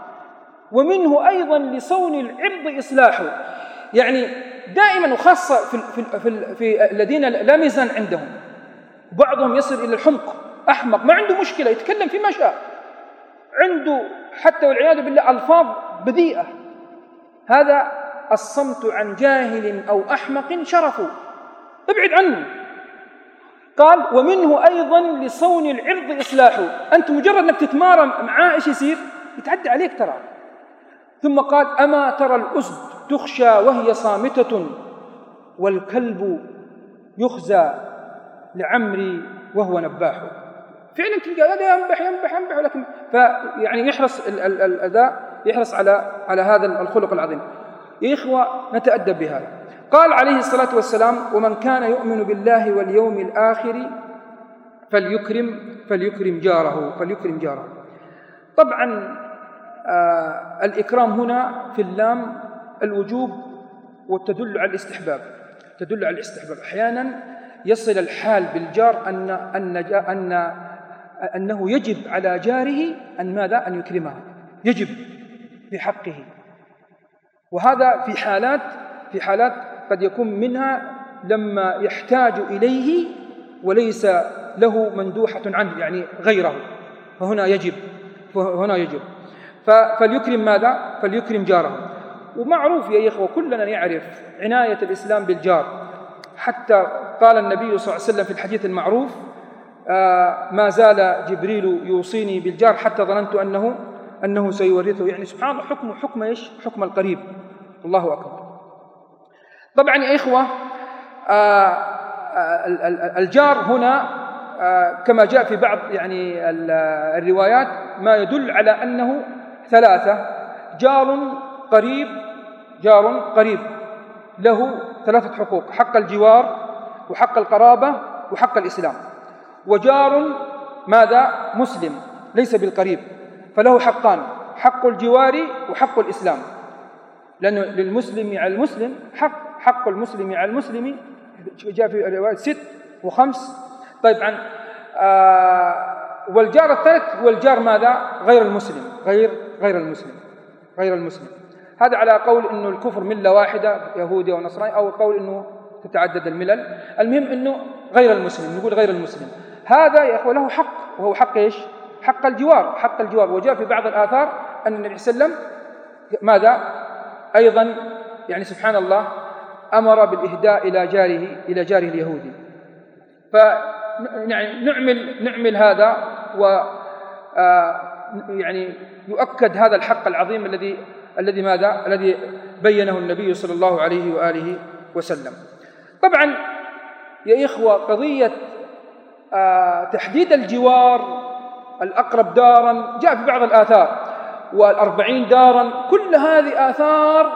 ومنه أيضا لصون العرض إصلاح. يعني دائما، وخاصة في, في, في, في الذين لا ميزان عندهم، بعضهم يصل إلى الحمق، أحمق ما عنده مشكلة يتكلم فيما شاء، عنده حتى والعياذ بالله ألفاظ بذيئة. هذا الصمت عن جاهل أو أحمق شرف، ابعد عنه. قال: ومنه أيضا لصون العرض إصلاح. أنت مجرد أنك تتمارى معاه إيش يصير؟ يتعدى عليك ترى. ثم قال: أما ترى الأسد تخشى وهي صامتة، والكلب يخزى لعمري وهو نباح. فعلا تلقى هذا ينبح ينبح ينبح، ولكن فيعني يحرص الأداء يحرص على على هذا الخلق العظيم. يا إخوة نتأدب بهذا. قال عليه الصلاة والسلام: ومن كان يؤمن بالله واليوم الآخر فليكرم فليكرم جاره فليكرم جاره. طبعا آه الإكرام هنا في اللام الوجوب، وتدل على الاستحباب، تدل على الاستحباب. أحيانا يصل الحال بالجار أن أن أن أنه يجب على جاره أن ماذا؟ أن يكرمه، يجب بحقه. وهذا في حالات في حالات قد يكون منها لما يحتاج إليه وليس له مندوحة عنه، يعني غيره، فهنا يجب فهنا يجب فليكرم ماذا؟ فليكرم جاره. ومعروف يا إخوة كلنا يعرف عناية الإسلام بالجار، حتى قال النبي صلى الله عليه وسلم في الحديث المعروف: آه ما زال جبريل يوصيني بالجار حتى ظننت أنه أنه سيورثه. يعني سبحان الله حكم حكم إيش؟ حكم القريب. الله أكبر. طبعا يا إخوة آه الجار هنا آه كما جاء في بعض يعني الروايات ما يدل على أنه ثلاثة: جار قريب جار قريب له ثلاثة حقوق: حق الجوار وحق القرابة وحق الإسلام. وجار ماذا؟ مسلم ليس بالقريب، فله حقان: حق الجوار وحق الإسلام، لأن للمسلم على المسلم حق حق المسلم على المسلم جاء في الرواية ست وخمس. طيب عن آه والجار الثالث هو الجار ماذا؟ غير المسلم غير غير المسلم غير المسلم هذا على قول إنه الكفر ملة واحدة يهودي أو نصراني، أو قول إنه تتعدد الملل. المهم إنه غير المسلم، نقول غير المسلم هذا يا أخوة له حق، وهو حق إيش؟ حق الجوار حق الجوار. وجاء في بعض الآثار أن النبي صلى الله عليه وسلم ماذا؟ أيضا يعني سبحان الله أمر بالإهداء إلى جاره إلى جاره اليهودي. ف يعني نعمل نعمل هذا، و يعني يؤكد هذا الحق العظيم الذي الذي ماذا؟ الذي بينه النبي صلى الله عليه وآله وسلم. طبعا يا إخوة قضية تحديد الجوار الأقرب دارا جاء في بعض الآثار، والأربعين دارا، كل هذه آثار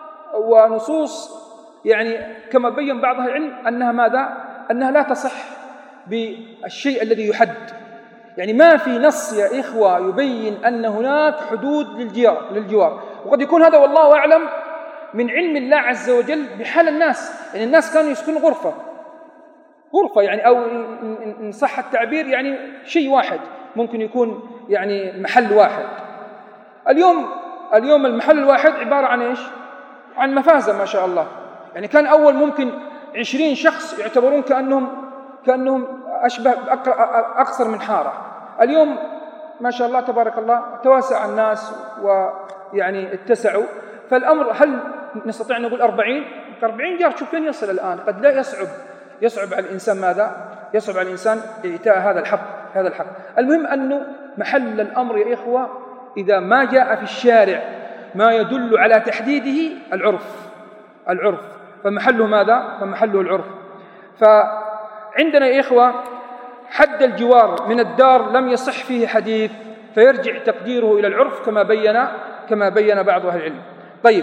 ونصوص يعني كما بين بعض أهل العلم أنها ماذا؟ أنها لا تصح بالشيء الذي يحد. يعني ما في نص يا إخوة يبين أن هناك حدود للجوار للجوار وقد يكون هذا والله أعلم من علم الله عز وجل بحال الناس. يعني الناس كانوا يسكنوا غرفة غرفة يعني، أو إن صح التعبير يعني شيء واحد، ممكن يكون يعني محل واحد. اليوم اليوم المحل الواحد عبارة عن إيش؟ عن مفازة ما شاء الله. يعني كان أول ممكن عشرين شخص يعتبرون كأنهم كأنهم أشبه أقصر من حارة. اليوم ما شاء الله تبارك الله توسع الناس ويعني اتسعوا، فالأمر هل نستطيع نقول أربعين؟ أربعين جار شوف فين يصل الآن. قد لا يصعب يصعب على الإنسان ماذا؟ يصعب على الإنسان إيتاء هذا الحق هذا الحق. المهم أنه محل الأمر يا إخوة إذا ما جاء في الشارع ما يدل على تحديده العرف العرف فمحله ماذا؟ فمحله العرف. فعندنا يا إخوة حد الجوار من الدار لم يصح فيه حديث، فيرجع تقديره إلى العرف كما بين كما بين بعض أهل العلم. طيب،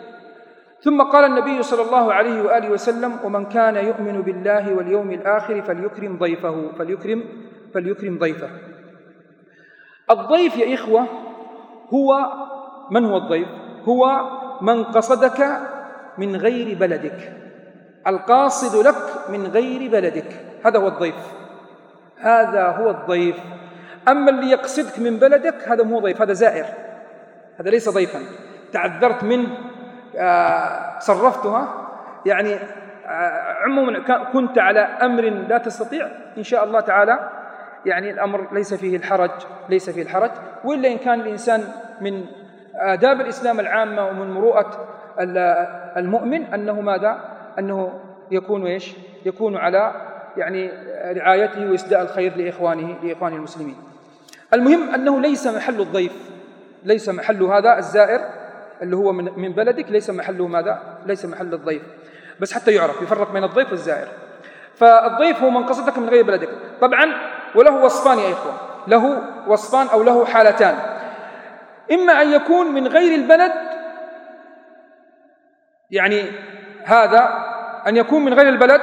ثم قال النبي صلى الله عليه وآله وسلم: ومن كان يؤمن بالله واليوم الآخر فليكرم ضيفه فليكرم فليكرم ضيفه. الضيف يا إخوة هو من هو الضيف؟ هو من قصدك من غير بلدك، القاصد لك من غير بلدك، هذا هو الضيف هذا هو الضيف. أما اللي يقصدك من بلدك هذا مو ضيف، هذا زائر، هذا ليس ضيفا. تعذرت منه آه صرفتها يعني آه عموما كنت على أمر لا تستطيع إن شاء الله تعالى يعني الأمر ليس فيه الحرج ليس فيه الحرج وإلا إن كان الإنسان من آداب الإسلام العامة ومن مروءة المؤمن أنه ماذا؟ أنه يكون إيش؟ يكون على يعني رعايته وإسداء الخير لإخوانه لإخوانه المسلمين. المهم أنه ليس محل الضيف ليس محل هذا الزائر اللي هو من من بلدك، ليس محله ماذا؟ ليس محل الضيف، بس حتى يعرف يفرق بين الضيف والزائر. فالضيف هو من قصدك من غير بلدك. طبعا وله وصفان يا إخوة، له وصفان أو له حالتان: إما أن يكون من غير البلد، يعني هذا أن يكون من غير البلد،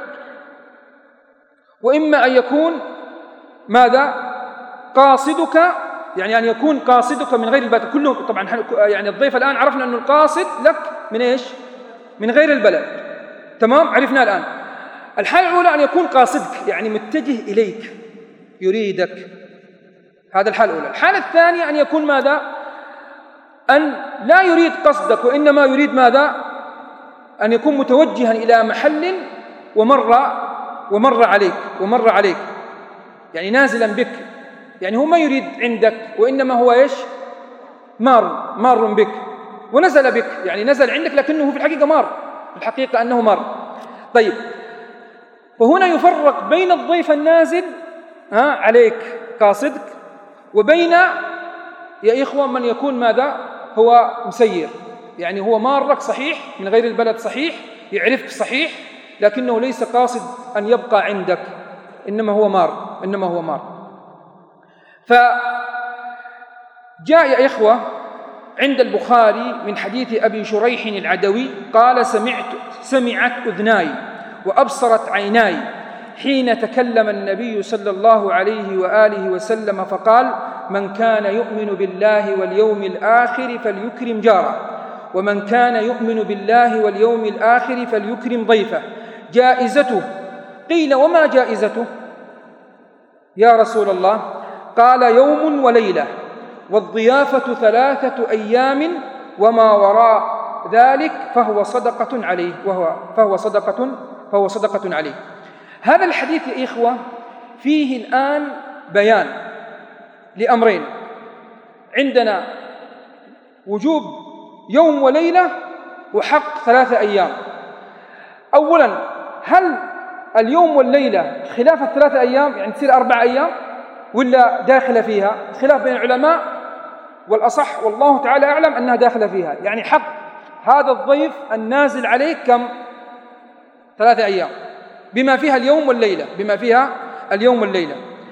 وإما أن يكون ماذا؟ قاصدك، يعني أن يكون قاصدك من غير البلد. كله طبعا يعني الضيف الآن عرفنا أنه القاصد لك من إيش؟ من غير البلد. تمام؟ عرفنا الآن. الحالة الأولى أن يكون قاصدك، يعني متجه إليك يريدك، هذا الحالة الأولى. الحالة الثانية أن يكون ماذا؟ أن لا يريد قصدك، وإنما يريد ماذا؟ أن يكون متوجها إلى محل ومر ومر عليك ومر عليك يعني نازلا بك، يعني هو ما يريد عندك، وإنما هو إيش؟ مار مار بك ونزل بك، يعني نزل عندك لكنه في الحقيقة مار، في الحقيقة أنه مار. طيب، وهنا يفرق بين الضيف النازل ها عليك قاصدك، وبين يا إخوة من يكون ماذا؟ هو مسير، يعني هو مارك صحيح من غير البلد صحيح، يعرفك صحيح، لكنه ليس قاصد أن يبقى عندك، إنما هو مار إنما هو مار فجاء يا إخوة عند البخاري من حديث أبي شريح العدوي قال: سمعت سمعت أذناي وأبصرت عيناي حين تكلم النبي صلى الله عليه وآله وسلم فقال: من كان يؤمن بالله واليوم الآخر فليكرم جاره، ومن كان يؤمن بالله واليوم الآخر فليكرم ضيفه. جائزته. قيل: وما جائزته يا رسول الله؟ قال: يوم وليلة، والضيافة ثلاثة أيام، وما وراء ذلك فهو صدقة عليه وهو فهو صدقة فهو صدقة عليه. هذا الحديث يا إخوة فيه الآن بيان لأمرين: عندنا وجوب يوم وليلة وحق ثلاثة أيام. أولا، هل اليوم والليلة خلاف الثلاثة أيام يعني تصير أربع أيام ولا داخلة فيها؟ خلاف بين العلماء، والأصح والله تعالى أعلم أنها داخلة فيها، يعني حق هذا الضيف النازل عليك كم؟ ثلاثة أيام بما فيها اليوم والليلة بما فيها اليوم والليلة.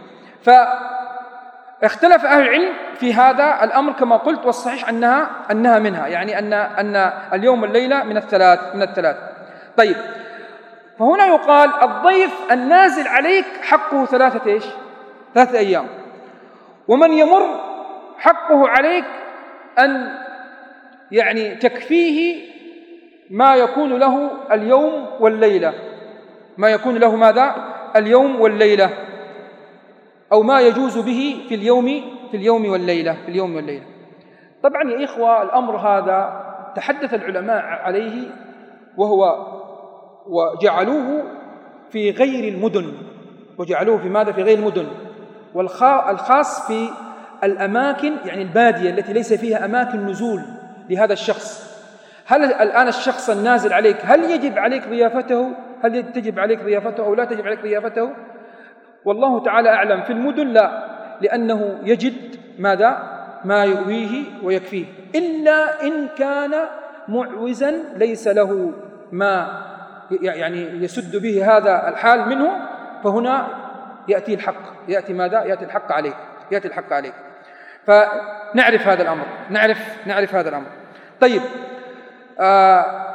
فاختلف أهل العلم في هذا الأمر كما قلت، والصحيح أنها أنها منها، يعني أن أن اليوم والليلة من الثلاث من الثلاث. طيب، فهنا يقال الضيف النازل عليك حقه ثلاثة إيش؟ ثلاثة أيام، ومن يمر حقه عليك أن يعني تكفيه ما يكون له اليوم والليلة ما يكون له ماذا؟ اليوم والليلة، أو ما يجوز به في اليوم في اليوم والليلة في اليوم والليلة. طبعا يا إخوة الأمر هذا تحدث العلماء عليه، وهو وجعلوه في غير المدن وجعلوه في ماذا؟ في غير المدن، والخاص في الأماكن يعني البادية التي ليس فيها أماكن نزول لهذا الشخص. هل الآن الشخص النازل عليك هل يجب عليك ضيافته؟ هل تجب عليك ضيافته أو لا تجب عليك ضيافته؟ والله تعالى أعلم. في المدن لا، لأنه يجد ماذا؟ ما يؤويه ويكفيه، إلا إن كان معوزا ليس له ما يعني يسد به هذا الحال منه، فهنا يأتي الحق يأتي ماذا؟ يأتي الحق عليك يأتي الحق عليك فنعرف هذا الأمر نعرف نعرف هذا الأمر. طيب، آه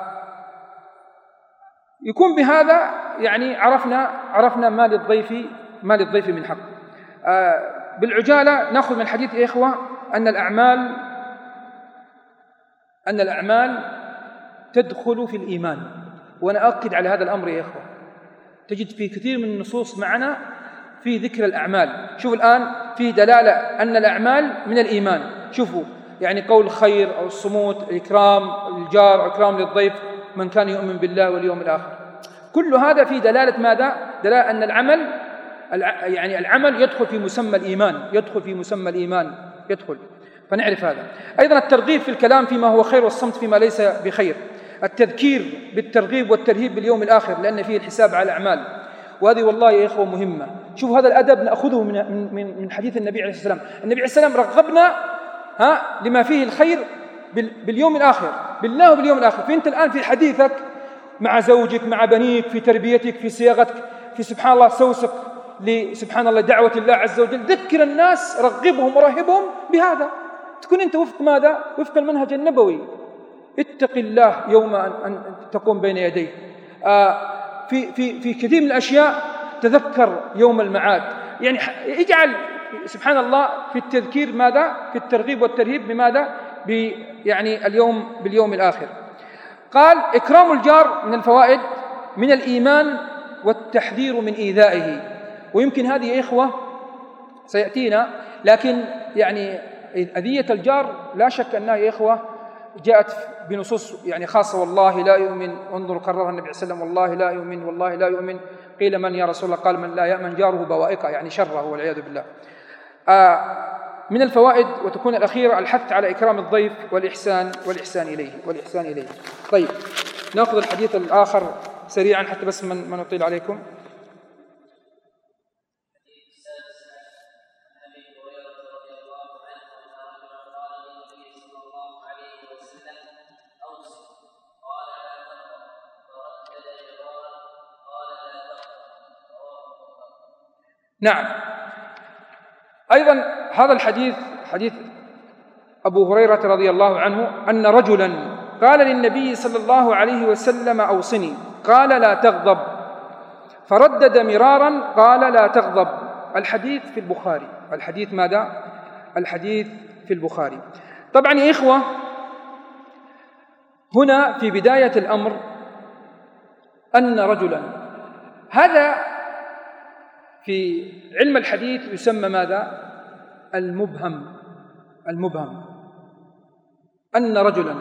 يكون بهذا يعني عرفنا عرفنا ما للضيف ما للضيف من حق. آه بالعجالة نأخذ من الحديث يا إخوة أن الأعمال أن الأعمال تدخل في الإيمان، وأنا أؤكد على هذا الأمر يا إخوة. تجد في كثير من النصوص معنا في ذكر الأعمال. شوفوا الآن في دلالة أن الأعمال من الإيمان. شوفوا يعني قول خير أو الصمود، الإكرام الجار، إكرام للضيف، من كان يؤمن بالله واليوم الآخر، كل هذا في دلالة ماذا؟ دلالة أن العمل يعني العمل يدخل في مسمى الإيمان يدخل في مسمى الإيمان يدخل فنعرف هذا. أيضا الترغيب في الكلام فيما هو خير، والصمت فيما ليس بخير. التذكير بالترغيب والترهيب باليوم الآخر، لأن فيه الحساب على الأعمال، وهذه والله يا إخوة مهمة. شوفوا هذا الأدب نأخذه من من من حديث النبي عليه الصلاة والسلام. النبي عليه الصلاة والسلام رغبنا ها لما فيه الخير باليوم الآخر، بالله وباليوم الآخر. فأنت الآن في حديثك مع زوجك، مع بنيك، في تربيتك، في صياغتك، في سبحان الله سوسك لسبحان الله دعوة الله عز وجل، ذكر الناس، رغبهم ورهبهم بهذا. تكون أنت وفق ماذا؟ وفق المنهج النبوي. اتق الله يوم أن تقوم بين يديه. آه في في في كثير من الأشياء تذكر يوم المعاد، يعني اجعل سبحان الله في التذكير ماذا؟ في الترغيب والترهيب بماذا؟ يعني اليوم باليوم الآخر. قال إكرام الجار من الفوائد من الإيمان والتحذير من إيذائه. ويمكن هذه يا إخوة سيأتينا، لكن يعني أذية الجار لا شك أنها يا إخوة جاءت بنصوص يعني خاصة. والله لا يؤمن، انظر قررها النبي صلى الله عليه وسلم، والله لا يؤمن والله لا يؤمن. قيل من يا رسول الله؟ قال من لا يأمن جاره بوائقه، يعني شره والعياذ بالله. آه من الفوائد وتكون الأخيرة الحث على إكرام الضيف والإحسان والإحسان إليه والإحسان إليه. طيب نأخذ الحديث الآخر سريعا حتى بس من ما نطيل عليكم. نعم، أيضا هذا الحديث حديث أبو هريرة رضي الله عنه أن رجلا قال للنبي صلى الله عليه وسلم أوصني، قال لا تغضب، فردد مرارا قال لا تغضب. الحديث في البخاري. الحديث ماذا؟ الحديث في البخاري. طبعا يا إخوة هنا في بداية الأمر أن رجلا، هذا في علم الحديث يسمى ماذا؟ المبهم. المبهم أن رجلا،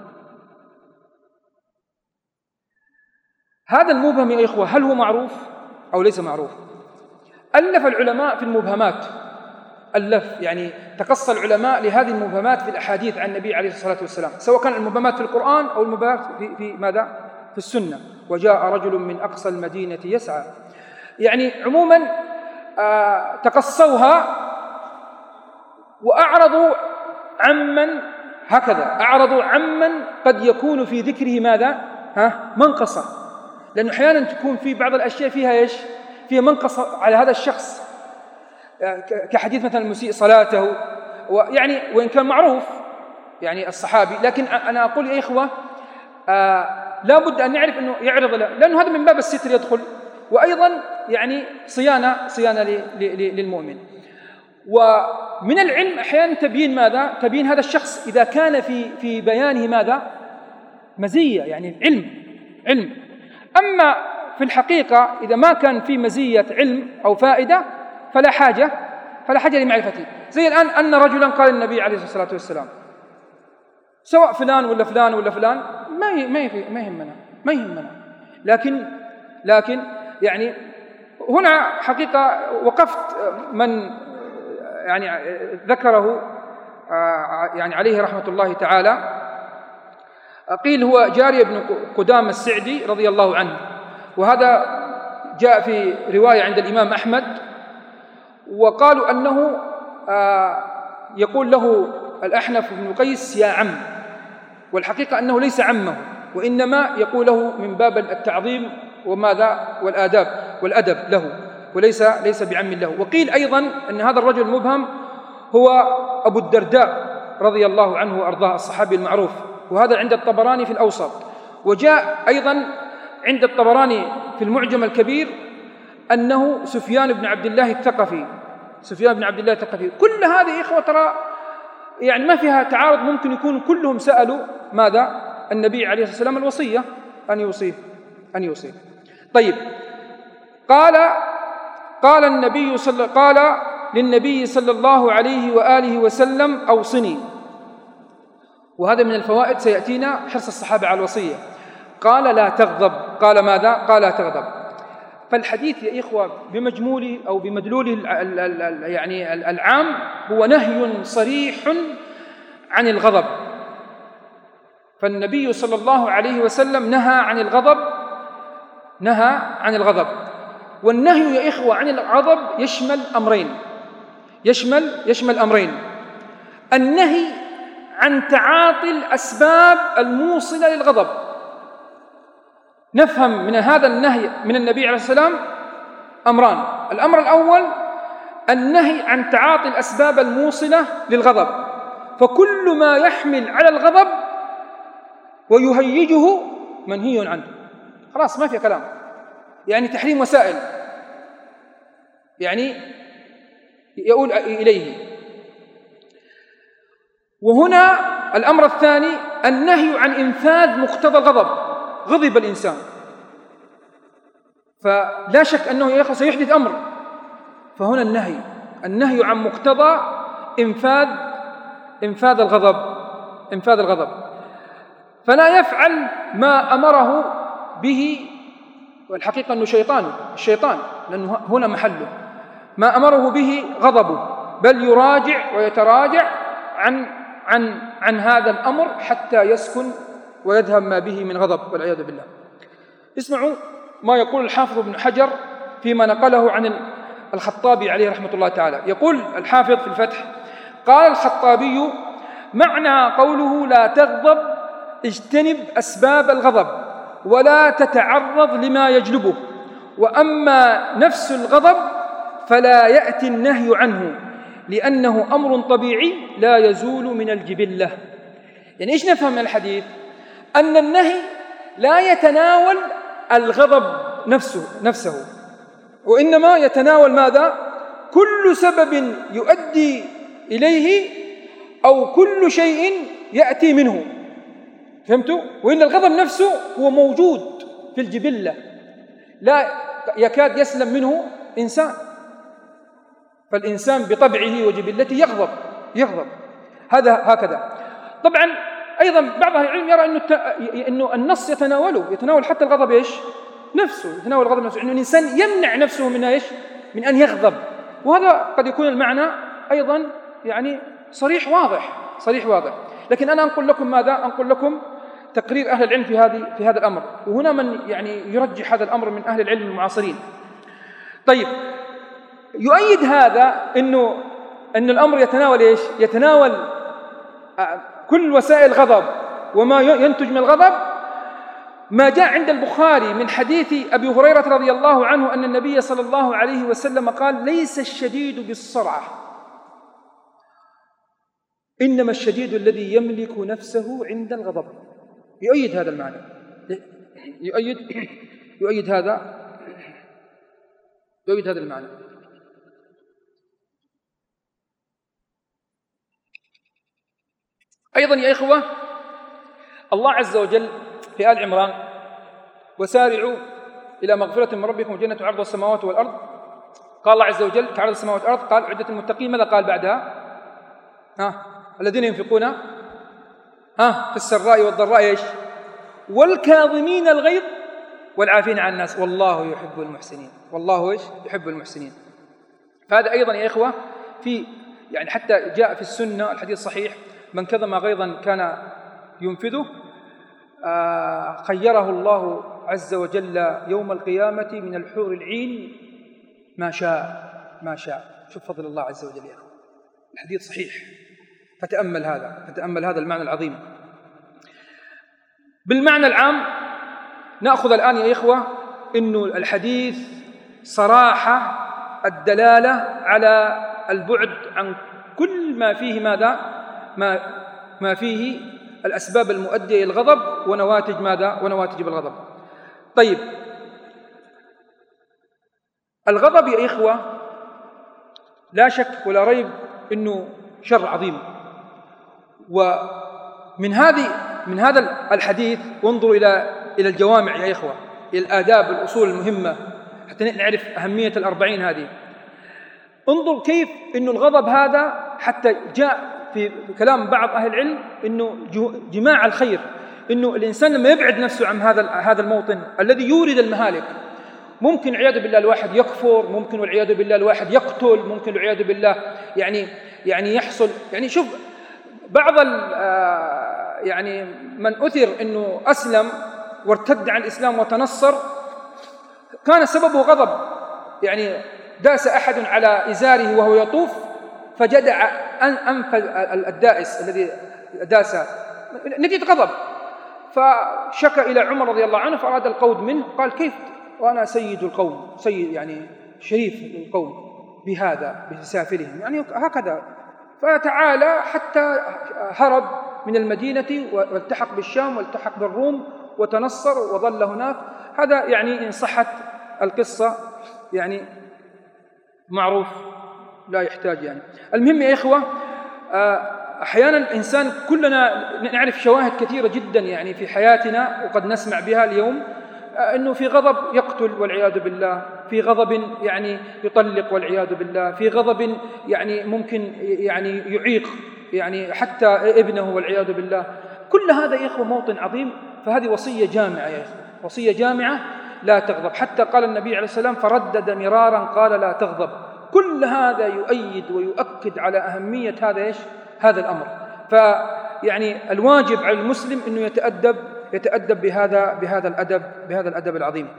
هذا المبهم يا إخوة هل هو معروف أو ليس معروف؟ ألف العلماء في المبهمات، ألف يعني تقصى العلماء لهذه المبهمات في الأحاديث عن النبي عليه الصلاة والسلام، سواء كان المبهمات في القرآن أو المبهمات في, في ماذا؟ في السنة. وجاء رجل من أقصى المدينة يسعى، يعني عموما آه تقصوها وأعرضوا عمن هكذا، أعرضوا عمن قد يكون في ذكره ماذا؟ ها؟ منقصة، لأنه أحيانا تكون في بعض الأشياء فيها إيش؟ فيها منقصة على هذا الشخص، كحديث مثلا المسيء صلاته، ويعني وإن كان معروف يعني الصحابي، لكن أنا أقول يا إخوة آه لا بد أن نعرف أنه يعرض له، لأنه هذا من باب الستر يدخل، وأيضا يعني صيانة صيانة للمؤمن. ومن العلم أحيانا تبيين ماذا؟ تبيين هذا الشخص إذا كان في في بيانه ماذا؟ مزية، يعني علم علم. أما في الحقيقة إذا ما كان في مزية علم أو فائدة فلا حاجة فلا حاجة لمعرفته. زي الآن أن رجلا قال النبي عليه الصلاة والسلام، سواء فلان ولا فلان ولا فلان ما ما ما يهمنا ما يهمنا لكن لكن يعني هنا حقيقة وقفت من يعني ذكره يعني عليه رحمة الله تعالى، قيل هو جارية بن قدامة السعدي رضي الله عنه، وهذا جاء في رواية عند الإمام أحمد، وقالوا أنه يقول له الأحنف بن قيس يا عم، والحقيقة أنه ليس عمه، وإنما يقول له من باب التعظيم وماذا والآداب والأدب له، وليس ليس بعم له. وقيل أيضا أن هذا الرجل المبهم هو أبو الدرداء رضي الله عنه وأرضاه، الصحابي المعروف، وهذا عند الطبراني في الأوسط. وجاء أيضا عند الطبراني في المعجم الكبير أنه سفيان بن عبد الله الثقفي سفيان بن عبد الله الثقفي. كل هذه إخوة ترى يعني ما فيها تعارض، ممكن يكون كلهم سألوا ماذا؟ النبي عليه الصلاة والسلام الوصية أن يوصيه أن يوصيه. طيب قال قال النبي صلى قال للنبي صلى الله عليه وآله وسلم أوصني، وهذا من الفوائد سيأتينا حرص الصحابة على الوصية. قال لا تغضب، قال ماذا؟ قال لا تغضب. فالحديث يا إخوة بمجموله أو بمدلوله يعني العام هو نهي صريح عن الغضب، فالنبي صلى الله عليه وسلم نهى عن الغضب نهى عن الغضب. والنهي يا إخوة عن الغضب يشمل أمرين يشمل يشمل أمرين النهي عن تعاطي الأسباب الموصلة للغضب. نفهم من هذا النهي من النبي عليه الصلاة والسلام أمران. الأمر الأول النهي عن تعاطي الأسباب الموصلة للغضب، فكل ما يحمل على الغضب ويهيجه منهي عنه، خلاص ما في كلام، يعني تحريم وسائل يعني يؤول إليه. وهنا الأمر الثاني النهي عن إنفاذ مقتضى الغضب. غضب الإنسان فلا شك أنه يا أخي سيحدث أمر. فهنا النهي النهي عن مقتضى إنفاذ إنفاذ الغضب إنفاذ الغضب فلا يفعل ما أمره به، والحقيقة أنه شيطان الشيطان لأنه هنا محله ما أمره به غضبه، بل يراجع ويتراجع عن عن عن هذا الأمر حتى يسكن ويذهب ما به من غضب والعياذ بالله. اسمعوا ما يقول الحافظ ابن حجر فيما نقله عن الخطابي عليه رحمة الله تعالى. يقول الحافظ في الفتح: قال الخطابي: معنى قوله لا تغضب اجتنب أسباب الغضب ولا تتعرض لما يجلبه، وأما نفس الغضب فلا يأتي النهي عنه لأنه أمر طبيعي لا يزول من الجبلة. يعني إيش نفهم من الحديث؟ أن النهي لا يتناول الغضب نفسه نفسه وإنما يتناول ماذا؟ كل سبب يؤدي إليه أو كل شيء يأتي منه. فهمتوا؟ وإن الغضب نفسه هو موجود في الجبلة لا يكاد يسلم منه إنسان، فالإنسان بطبعه وجبلته يغضب يغضب هذا هكذا. طبعا أيضا بعض أهل العلم يرى إنه إنه النص يتناوله يتناول حتى الغضب إيش نفسه يتناول الغضب نفسه، إنه الإنسان يمنع نفسه من إيش من أن يغضب، وهذا قد يكون المعنى أيضا يعني صريح واضح صريح واضح. لكن أنا أنقل لكم ماذا؟ أنقل لكم تقرير أهل العلم في هذه في هذا الأمر، وهنا من يعني يرجح هذا الأمر من أهل العلم المعاصرين. طيب، يؤيد هذا إنه أن الأمر يتناول إيش؟ يتناول كل وسائل الغضب وما ينتج من الغضب ما جاء عند البخاري من حديث أبي هريرة رضي الله عنه أن النبي صلى الله عليه وسلم قال: ليس الشديد بالصرعة إنما الشديد الذي يملك نفسه عند الغضب. يؤيد هذا المعنى يؤيد يؤيد هذا يؤيد هذا المعنى. أيضا يا إخوة، الله عز وجل في آل عمران: وسارعوا إلى مغفرة من ربكم وجنة عرضها السماوات والأرض. قال الله عز وجل كعرض السماوات والأرض، قال عدة المتقين. ماذا قال بعدها؟ ها الذين ينفقون ها في السراء والضراء ايش؟ والكاظمين الغيظ والعافين عن الناس والله يحب المحسنين. والله ايش؟ يحب المحسنين. فهذا أيضا يا إخوة في يعني حتى جاء في السنة الحديث صحيح: من كظم غيظا كان ينفذه آه خيره الله عز وجل يوم القيامة من الحور العين ما شاء ما شاء. شوف فضل الله عز وجل يا أخوة، الحديث صحيح. فتأمل هذا فتأمل هذا المعنى العظيم. بالمعنى العام نأخذ الآن يا إخوة إنه الحديث صراحة الدلالة على البعد عن كل ما فيه ماذا ما ما فيه الأسباب المؤدية إلى الغضب ونواتج ماذا ونواتج بالغضب. طيب، الغضب يا إخوة لا شك ولا ريب إنه شر عظيم. ومن هذه من هذا الحديث انظروا إلى إلى الجوامع يا إخوة، إلى الآداب والأصول المهمة حتى نعرف أهمية الأربعين هذه. انظر كيف إنه الغضب هذا حتى جاء في كلام بعض أهل العلم إنه جماع الخير، إنه الإنسان لما يبعد نفسه عن هذا هذا الموطن الذي يورد المهالك، ممكن والعياذ بالله الواحد يكفر، ممكن والعياذ بالله الواحد يقتل، ممكن والعياذ بالله يعني يعني يحصل يعني شوف بعض يعني من أثر إنه أسلم وارتد عن الإسلام وتنصر كان سببه غضب. يعني داس أحد على إزاره وهو يطوف فجدع أنف الدائس الذي داس نتيجة غضب، فشكى إلى عمر رضي الله عنه فأراد القود منه، قال: كيف وأنا سيد القوم سيد يعني شريف القوم بهذا بسافلهم يعني هكذا. فتعالى حتى هرب من المدينة والتحق بالشام والتحق بالروم وتنصر وظل هناك. هذا يعني إن صحت القصة يعني معروف لا يحتاج يعني. المهم يا إخوة، أحيانا الإنسان كلنا نعرف شواهد كثيرة جدا يعني في حياتنا وقد نسمع بها اليوم أنه في غضب يقتل والعياذ بالله، في غضب يعني يطلق والعياذ بالله، في غضب يعني ممكن يعني يعيق يعني حتى ابنه والعياذ بالله. كل هذا يا إخوة موطن عظيم. فهذه وصية جامعة يا إخوة، وصية جامعة، لا تغضب. حتى قال النبي عليه السلام فردد مرارا قال لا تغضب. كل هذا يؤيد ويؤكد على أهمية هذا إيش؟ هذا الأمر. فيعني الواجب على المسلم أنه يتأدب يتأدب بهذا بهذا الأدب بهذا الأدب العظيم.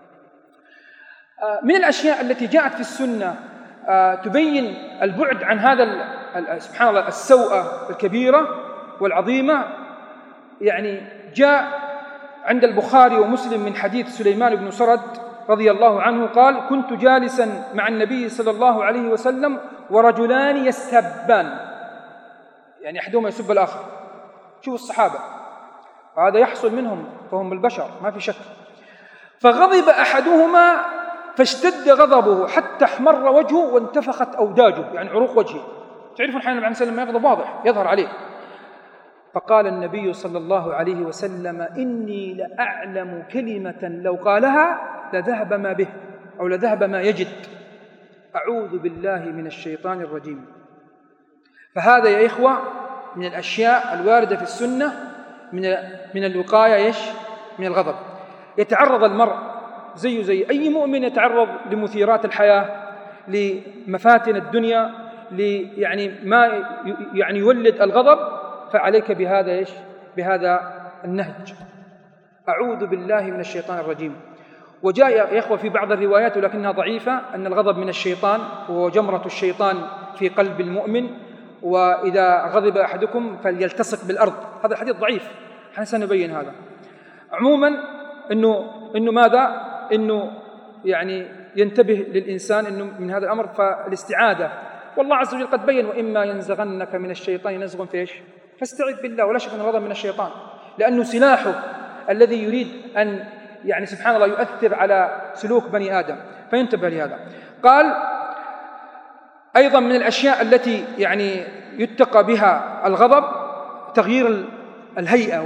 من الأشياء التي جاءت في السنة تبين البعد عن هذا سبحان الله السوءة الكبيرة والعظيمة، يعني جاء عند البخاري ومسلم من حديث سليمان بن سرد رضي الله عنه قال: كنت جالسا مع النبي صلى الله عليه وسلم ورجلان يستبان، يعني أحدهما يسب الآخر. شوفوا الصحابة، هذا يحصل منهم فهم البشر ما في شك. فغضب أحدهما فاشتد غضبه حتى احمر وجهه وانتفخت أوداجه، يعني عروق وجهه. تعرفون حين النبي عليه الصلاة والسلام يغضب واضح يظهر عليه. فقال النبي صلى الله عليه وسلم: إني لأعلم كلمة لو قالها لذهب ما به أو لذهب ما يجد، أعوذ بالله من الشيطان الرجيم. فهذا يا إخوة من الأشياء الواردة في السنة من من الوقاية إيش؟ من الغضب. يتعرض المرء زيه زي أي مؤمن يتعرض لمثيرات الحياة، لمفاتن الدنيا، لي يعني ما يعني يولد الغضب. فعليك بهذا إيش؟ بهذا النهج، أعوذ بالله من الشيطان الرجيم. وجاء يا إخوة في بعض الروايات ولكنها ضعيفة أن الغضب من الشيطان وهو جمرة الشيطان في قلب المؤمن، وإذا غضب أحدكم فليلتصق بالأرض. هذا الحديث ضعيف، نحن سنبين هذا. عموما إنه إنه ماذا؟ إنه يعني ينتبه للإنسان إنه من هذا الأمر. فالاستعاذة، والله عز وجل قد بين: وإما ينزغنك من الشيطان نزغ فيش فاستعذ بالله. ولا شك أن الغضب من الشيطان، لأنه سلاحه الذي يريد أن يعني سبحان الله يؤثر على سلوك بني آدم، فينتبه لهذا. قال أيضا من الأشياء التي يعني يتقى بها الغضب تغيير الهيئة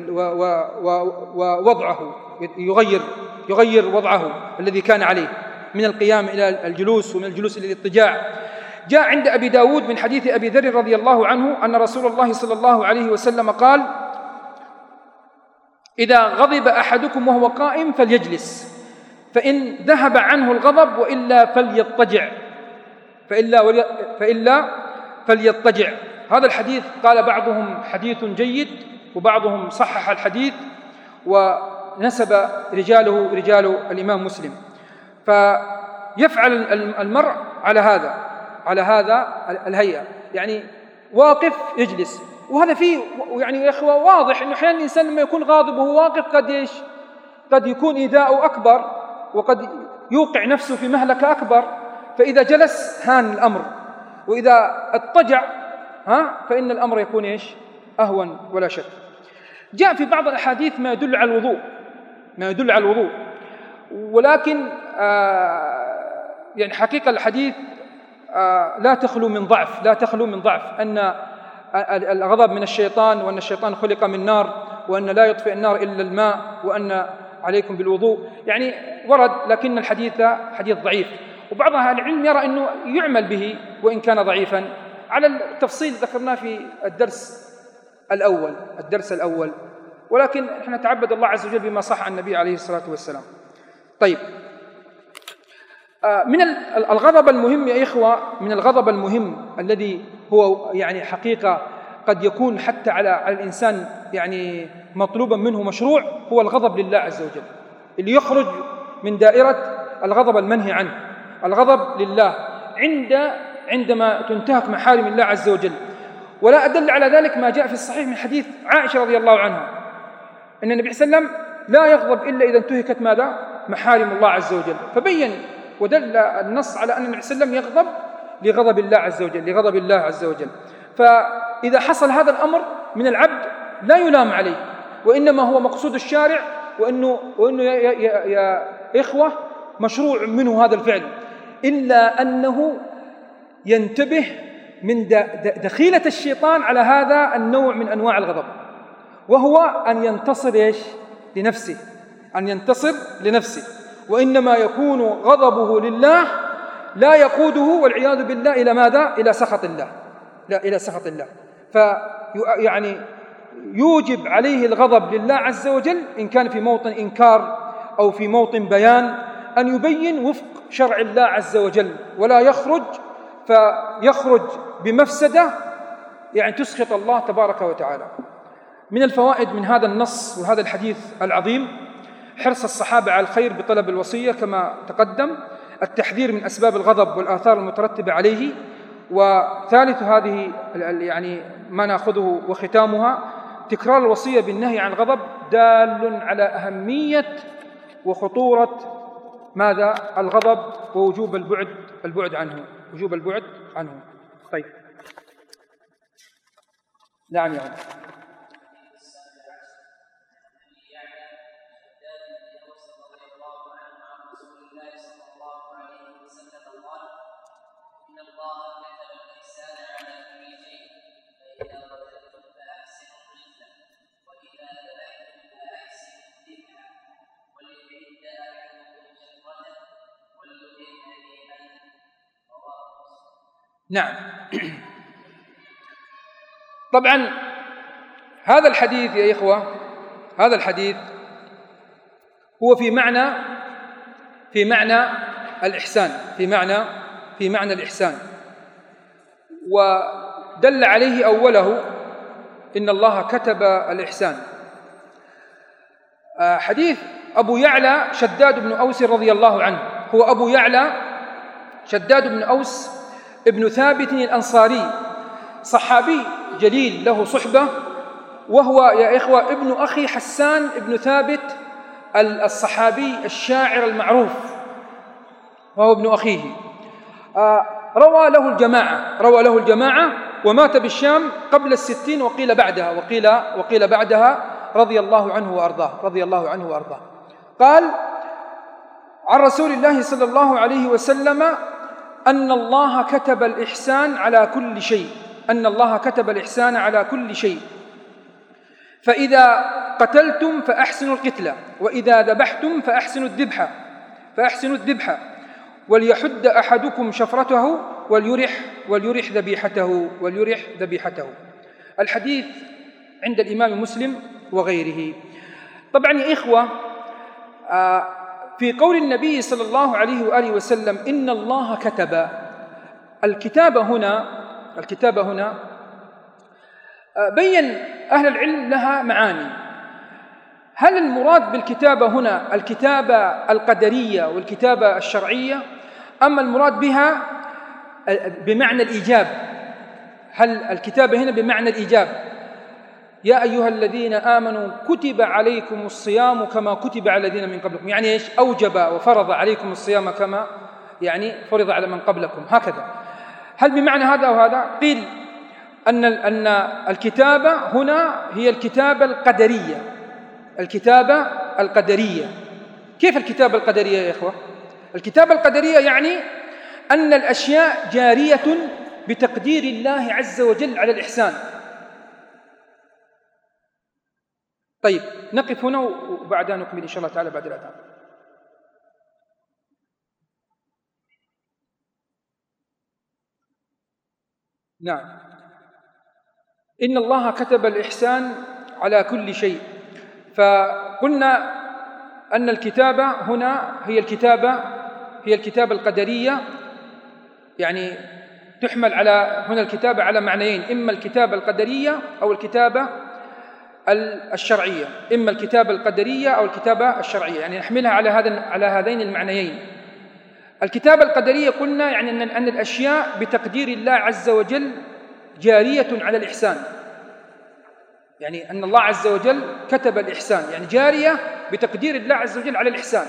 ووضعه، يغير يغير وضعه الذي كان عليه من القيام إلى الجلوس ومن الجلوس إلى الاضطجاع. جاء عند أبي داود من حديث أبي ذر رضي الله عنه أن رسول الله صلى الله عليه وسلم قال: إذا غضب أحدكم وهو قائم فليجلس، فإن ذهب عنه الغضب، وإلا فليضطجع فإلا, فإلا فليضطجع. هذا الحديث قال بعضهم حديث جيد، وبعضهم صحح الحديث ونسب رجاله رجال الإمام مسلم. فيفعل المرء على هذا على هذا الهيئة، يعني واقف يجلس. وهذا فيه يعني يا إخوة واضح إنه أحيانا الإنسان لما يكون غاضب وهو واقف قد إيش قد يكون إيذاؤه أكبر، وقد يوقع نفسه في مهلكة أكبر. فإذا جلس هان الأمر، وإذا اضطجع ها فإن الأمر يكون إيش أهون ولا شك. جاء في بعض الأحاديث ما يدل على الوضوء ما يدل على الوضوء ولكن آه يعني حقيقة الحديث آه لا تخلو من ضعف لا تخلو من ضعف أن الغضب من الشيطان، وأن الشيطان خلق من نار، وأن لا يطفئ النار إلا الماء، وأن عليكم بالوضوء. يعني ورد، لكن الحديث حديث ضعيف. وبعض أهل العلم يرى أنه يعمل به وإن كان ضعيفا، على التفصيل ذكرناه في الدرس الأول الدرس الأول ولكن نحن نتعبد الله عز وجل بما صح عن النبي عليه الصلاة والسلام. طيب، من الغضب المهم يا إخوة، من الغضب المهم الذي هو يعني حقيقة قد يكون حتى على على الإنسان يعني مطلوبا منه مشروع، هو الغضب لله عز وجل، اللي يخرج من دائرة الغضب المنهي عنه. الغضب لله عند عندما تنتهك محارم الله عز وجل. ولا أدل على ذلك ما جاء في الصحيح من حديث عائشة رضي الله عنها أن النبي صلى الله عليه وسلم لا يغضب إلا إذا انتهكت ماذا؟ محارم الله عز وجل. فبين ودل النص على أن النبي صلى الله عليه وسلم يغضب لغضب الله عز وجل لغضب الله عز وجل. فإذا حصل هذا الأمر من العبد لا يلام عليه، وإنما هو مقصود الشارع، وإنه, وإنه يا, يا, يا إخوة مشروع منه هذا الفعل، إلا أنه ينتبه من دخيلة الشيطان على هذا النوع من أنواع الغضب، وهو أن ينتصر إيش لنفسه، أن ينتصر لنفسه، وإنما يكون غضبه لله لا يقوده والعياذ بالله إلى ماذا؟ إلى سخط الله، لا إلى سخط الله. فيعني يوجب عليه الغضب لله عز وجل إن كان في موطن إنكار أو في موطن بيان أن يبين وفق شرع الله عز وجل، ولا يخرج فيخرج بمفسدة يعني تسخط الله تبارك وتعالى. من الفوائد من هذا النص وهذا الحديث العظيم حرص الصحابة على الخير بطلب الوصية كما تقدم، التحذير من أسباب الغضب والآثار المترتبة عليه، وثالث هذه يعني ما نأخذه وختامها تكرار الوصية بالنهي عن الغضب دال على أهمية وخطورة ماذا؟ الغضب ووجوب البعد البعد عنه وجوب البعد عنه. طيب نعم يا عم. نعم. طبعا هذا الحديث يا إخوة، هذا الحديث هو في معنى في معنى الإحسان، في معنى في معنى الإحسان، ودل عليه أوله إن الله كتب الإحسان. حديث أبو يعلى شداد بن أوس رضي الله عنه، هو أبو يعلى شداد بن أوس ابن ثابت الأنصاري، صحابي جليل له صحبة، وهو يا إخوة ابن أخي حسان ابن ثابت الصحابي الشاعر المعروف، وهو ابن أخيه. روى له الجماعة روى له الجماعة ومات بالشام قبل الستين وقيل بعدها وقيل وقيل بعدها رضي الله عنه وأرضاه رضي الله عنه وأرضاه. قال عن رسول الله صلى الله عليه وسلم أن الله كتب الإحسان على كل شيء أن الله كتب الإحسان على كل شيء، فإذا قتلتم فأحسنوا القتلة، وإذا ذبحتم فأحسنوا الذبحة فأحسنوا الذبحة وليحد أحدكم شفرته وليرح وليرح ذبيحته وليرح ذبيحته. الحديث عند الإمام مسلم وغيره. طبعا يا إخوة، في قول النبي صلى الله عليه وآله وسلم إن الله كتب، الكتابة هنا الكتابة هنا بين أهل العلم لها معاني. هل المراد بالكتابة هنا الكتابة القدرية والكتابة الشرعية، أما المراد بها بمعنى الإيجاب؟ هل الكتابة هنا بمعنى الإيجاب؟ يا أيها الذين آمنوا كتب عليكم الصيام كما كتب على الذين من قبلكم، يعني إيش؟ أوجب وفرض عليكم الصيام كما يعني فرض على من قبلكم، هكذا. هل بمعنى هذا أو هذا؟ قيل أن أن الكتابة هنا هي الكتابة القدرية الكتابة القدرية. كيف الكتابة القدرية يا إخوة؟ الكتابة القدرية يعني أن الأشياء جارية بتقدير الله عز وجل على الإحسان. طيب نقف هنا وبعدها نكمل إن شاء الله تعالى بعد الأذان. نعم. إن الله كتب الإحسان على كل شيء، فقلنا أن الكتابة هنا هي الكتابة هي الكتابة القدرية، يعني تحمل على هنا الكتابة على معنيين، إما الكتابة القدرية أو الكتابة الشرعية، إما الكتابة القدرية أو الكتابة الشرعية، يعني نحملها على هذا على هذين المعنيين. الكتابة القدرية قلنا يعني أن أن الأشياء بتقدير الله عز وجل جارية على الإحسان، يعني أن الله عز وجل كتب الإحسان، يعني جارية بتقدير الله عز وجل على الإحسان.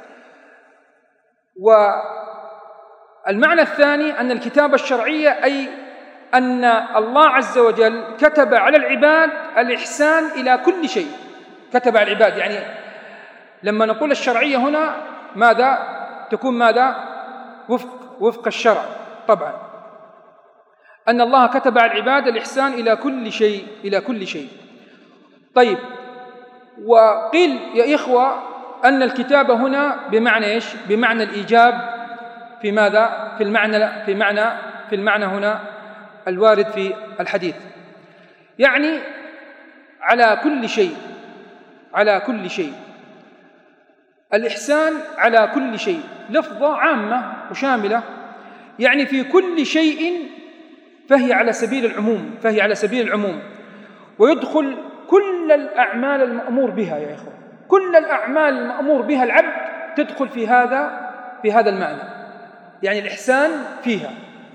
والمعنى الثاني أن الكتابة الشرعية أي أن الله عز وجل كتب على العباد الإحسان إلى كل شيء، كتب على العباد، يعني لما نقول الشرعية هنا ماذا تكون؟ ماذا؟ وفق وفق الشرع طبعا، أن الله كتب على العباد الإحسان إلى كل شيء إلى كل شيء. طيب، وقيل يا إخوة أن الكتابة هنا بمعنى إيش؟ بمعنى الإيجاب في ماذا؟ في المعنى في معنى في المعنى هنا الوارد في الحديث، يعني على كل شيء، على كل شيء. الإحسان على كل شيء لفظة عامة وشاملة، يعني في كل شيء، فهي على سبيل العموم، فهي على سبيل العموم، ويدخل كل الأعمال المأمور بها يا إخوة، كل الأعمال المأمور بها العبد تدخل في هذا في هذا المعنى، يعني الإحسان فيها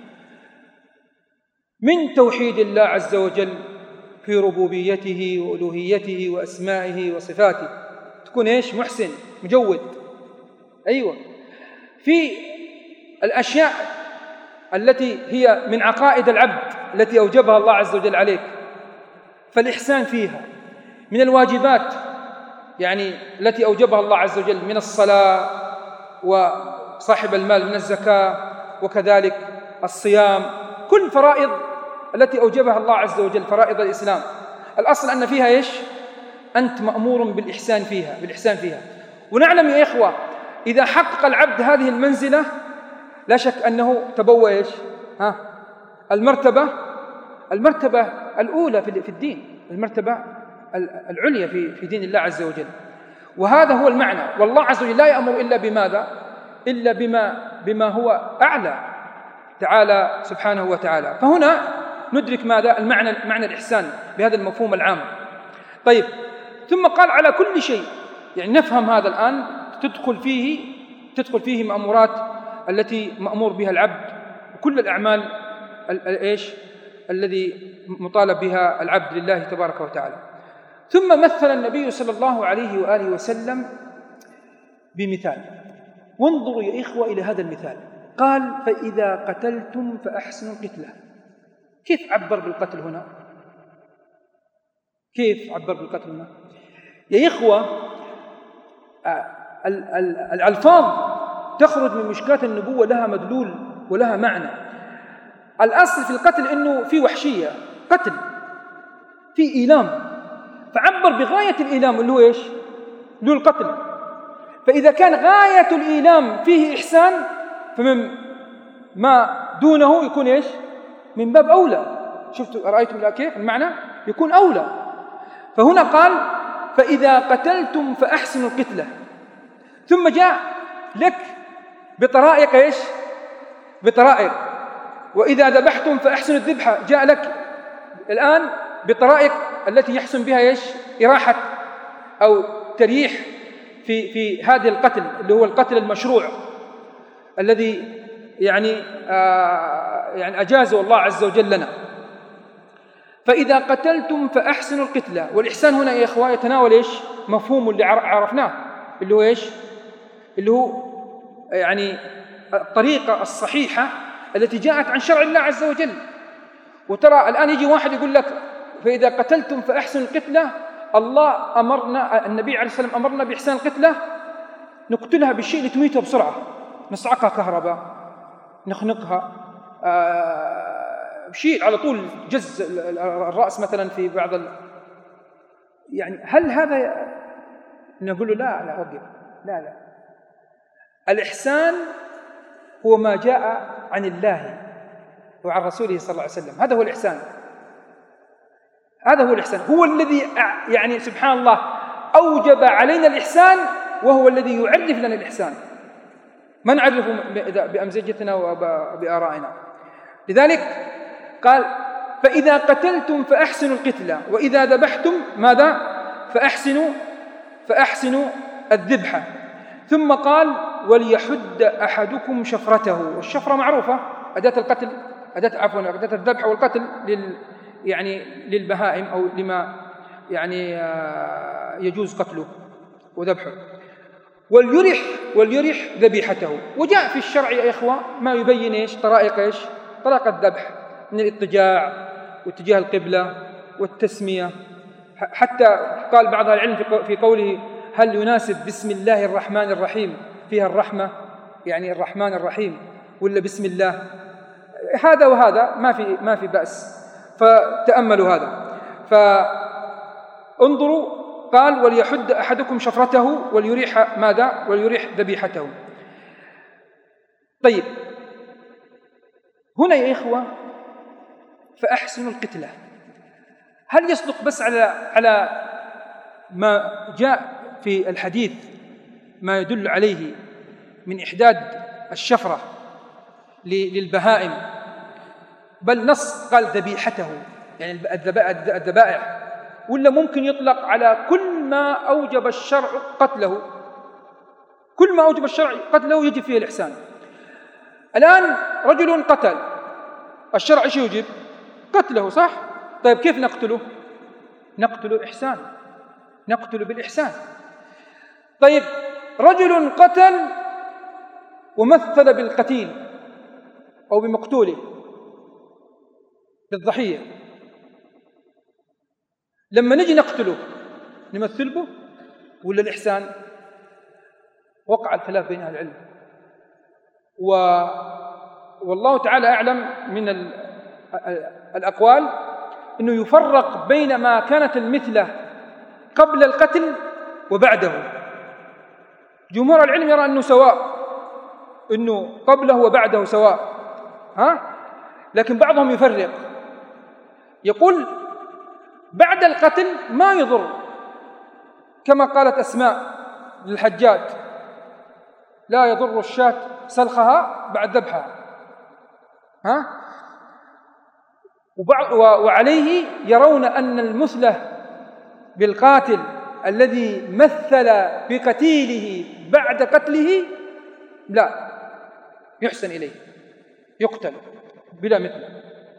من توحيد الله عز وجل في ربوبيته وألوهيته وأسمائه وصفاته، تكون إيش؟ محسن مجود. أيوة، في الأشياء التي هي من عقائد العبد التي أوجبها الله عز وجل عليك، فالإحسان فيها. من الواجبات يعني التي أوجبها الله عز وجل من الصلاة، وصاحب المال من الزكاة، وكذلك الصيام، كل فرائض التي أوجبها الله عز وجل، فرائض الإسلام، الأصل أن فيها إيش؟ أنت مأمور بالإحسان فيها، بالإحسان فيها. ونعلم يا إخوة إذا حقق العبد هذه المنزلة لا شك أنه تبوأ إيش؟ ها؟ المرتبة المرتبة الأولى في الدين، المرتبة العليا في في دين الله عز وجل. وهذا هو المعنى. والله عز وجل لا يأمر إلا بماذا؟ إلا بما بما هو أعلى تعالى سبحانه وتعالى. فهنا ندرك ماذا؟ المعنى، معنى الإحسان بهذا المفهوم العام. طيب، ثم قال على كل شيء، يعني نفهم هذا الآن، تدخل فيه تدخل فيه مأمورات التي مأمور بها العبد، وكل الأعمال ايش الذي مطالب بها العبد لله تبارك وتعالى. ثم مثل النبي صلى الله عليه وآله وسلم بمثال، وانظروا يا إخوة إلى هذا المثال. قال: فإذا قتلتم فأحسنوا القتلة. كيف عبر بالقتل هنا؟ كيف عبر بالقتل هنا؟ يا إخوة الألفاظ تخرج من مشكات النبوة لها مدلول ولها معنى. الأصل في القتل إنه في وحشية، قتل، في إيلام، فعبر بغاية الإيلام اللي هو إيش؟ اللي هو القتل. فإذا كان غاية الإيلام فيه إحسان، فمن ما دونه يكون إيش؟ من باب أولى. شفتوا رأيتم لا كيف المعنى؟ يكون أولى. فهنا قال: فإذا قتلتم فأحسنوا القتلة. ثم جاء لك بطرائق إيش؟ بطرائق. وإذا ذبحتم فأحسنوا الذبحة. جاء لك الآن بطرائق التي يحسن بها إيش؟ إراحة أو تريح في في هذه القتل، اللي هو القتل المشروع الذي يعني آه يعني أجازه الله عز وجل لنا. فإذا قتلتم فأحسنوا القتلة. والإحسان هنا يا إخوة يتناول إيش؟ مفهوم اللي عرفناه، اللي هو إيش؟ اللي هو يعني الطريقة الصحيحة التي جاءت عن شرع الله عز وجل. وترى الآن يجي واحد يقول لك: فإذا قتلتم فأحسنوا القتلة، الله أمرنا، النبي عليه الصلاة والسلام أمرنا بإحسان القتلة، نقتلها بالشيء اللي تميتها بسرعة، نصعقها كهرباء، نخنقها، آه شيء على طول جز الرأس مثلا في بعض ال... يعني هل هذا نقول له لا لا وقف، لا لا الإحسان هو ما جاء عن الله وعن رسوله صلى الله عليه وسلم، هذا هو الإحسان، هذا هو الإحسان، هو الذي يعني سبحان الله أوجب علينا الإحسان، وهو الذي يعرف لنا الإحسان، ما نعرفه بأمزجتنا وبآرائنا. لذلك قال: فإذا قتلتم فأحسنوا القتلة، وإذا ذبحتم ماذا؟ فأحسنوا فأحسنوا الذبحة. ثم قال: وليحد أحدكم شفرته. والشفرة معروفة، أداة القتل، أداة عفوا أداة الذبح والقتل لل يعني للبهائم أو لما يعني يجوز قتله وذبحه. وليرح وليرح ذبيحته. وجاء في الشرع يا إخوة ما يبين إيش؟ طرائق إيش؟ طريقة الذبح من الاضطجاع واتجاه القبلة والتسمية. حتى قال بعض العلم في قوله: هل يناسب بسم الله الرحمن الرحيم فيها الرحمة، يعني الرحمن الرحيم، ولا بسم الله؟ هذا وهذا ما في ما في بأس، فتأملوا هذا. فانظروا قال وليحد أحدكم شفرته وليريح ماذا؟ وليريح ذبيحته. طيب هنا يا إخوة فأحسنوا القتلة. هل يصدق بس على على ما جاء في الحديث ما يدل عليه من إحداد الشفرة للبهائم، بل نص قال ذبيحته يعني الذبائح، ولا ممكن يطلق على كل ما أوجب الشرع قتله؟ كل ما أوجب الشرع قتله يجب فيه الإحسان. الآن رجل قتل، الشرع إيش يوجب؟ قتله، صح؟ طيب كيف نقتله؟ نقتله إحسان، نقتله بالإحسان. طيب رجل قتل ومثل بالقتيل أو بمقتوله بالضحية، لما نجي نقتله نمثل به ولا الإحسان؟ وقع الخلاف بين أهل العلم، و... والله تعالى أعلم من ال... الأقوال أنه يفرق بين ما كانت المثلة قبل القتل وبعده. جمهور العلم يرى أنه سواء، أنه قبله وبعده سواء، ها؟ لكن بعضهم يفرق، يقول بعد القتل ما يضر، كما قالت أسماء للحجاج لا يضر الشاة سلخها بعد ذبحها، ها؟ وعليه يرون أن المثلة بالقاتل الذي مثل بقتيله بعد قتله لا يحسن إليه، يقتل بلا مثله.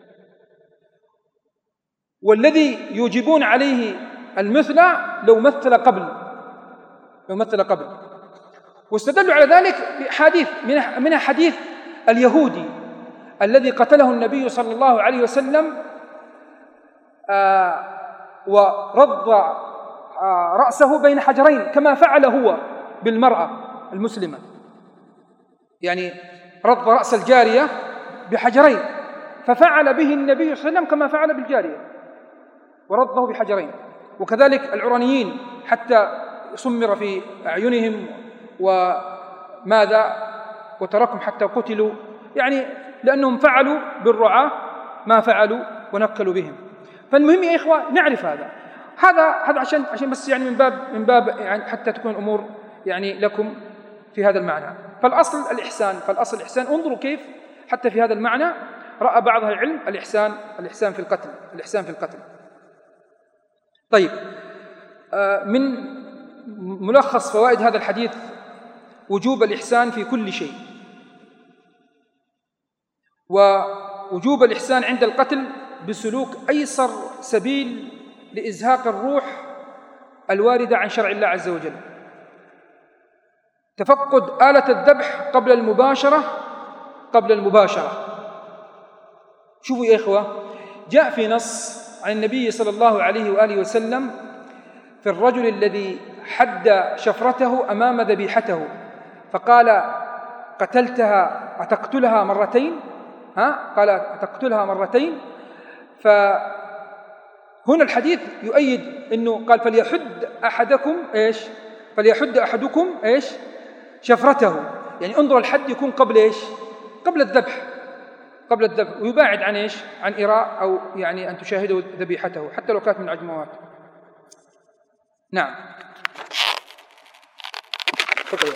والذي يوجبون عليه المثلة لو مثل قبل، لو مثل قبل. واستدلوا على ذلك بحديث منها حديث اليهودي الذي قتله النبي صلى الله عليه وسلم آه ورض آه رأسه بين حجرين كما فعل هو بالمرأة المسلمة، يعني رض رأس الجارية بحجرين، ففعل به النبي صلى الله عليه وسلم كما فعل بالجارية ورضه بحجرين. وكذلك العرانيين حتى سمر في أعينهم وماذا وتركهم حتى قتلوا، يعني لأنهم فعلوا بالرعاة ما فعلوا ونكلوا بهم. فالمهم يا إخوة نعرف هذا هذا هذا عشان عشان بس يعني من باب من باب يعني حتى تكون الأمور يعني لكم في هذا المعنى. فالأصل الإحسان، فالأصل الإحسان. انظروا كيف حتى في هذا المعنى رأى بعض أهل العلم الإحسان الإحسان في القتل، الإحسان في القتل. طيب من ملخص فوائد هذا الحديث وجوب الإحسان في كل شيء، ووجوب الإحسان عند القتل بسلوك أيسر سبيل لإزهاق الروح الواردة عن شرع الله عز وجل. تفقد آلة الذبح قبل المباشرة قبل المباشرة. شوفوا يا إخوة، جاء في نص عن النبي صلى الله عليه وآله وسلم في الرجل الذي حد شفرته أمام ذبيحته فقال قتلتها أتقتلها مرتين؟ ها؟ قال أتقتلها مرتين. فهنا الحديث يؤيد أنه قال فليحد أحدكم إيش؟ فليحد أحدكم إيش؟ شفرته، يعني انظر الحد يكون قبل إيش؟ قبل الذبح، قبل الذبح، ويباعد عن إيش؟ عن إراء أو يعني أن تشاهدوا ذبيحته حتى لو كانت من عجموات. نعم. تفضل.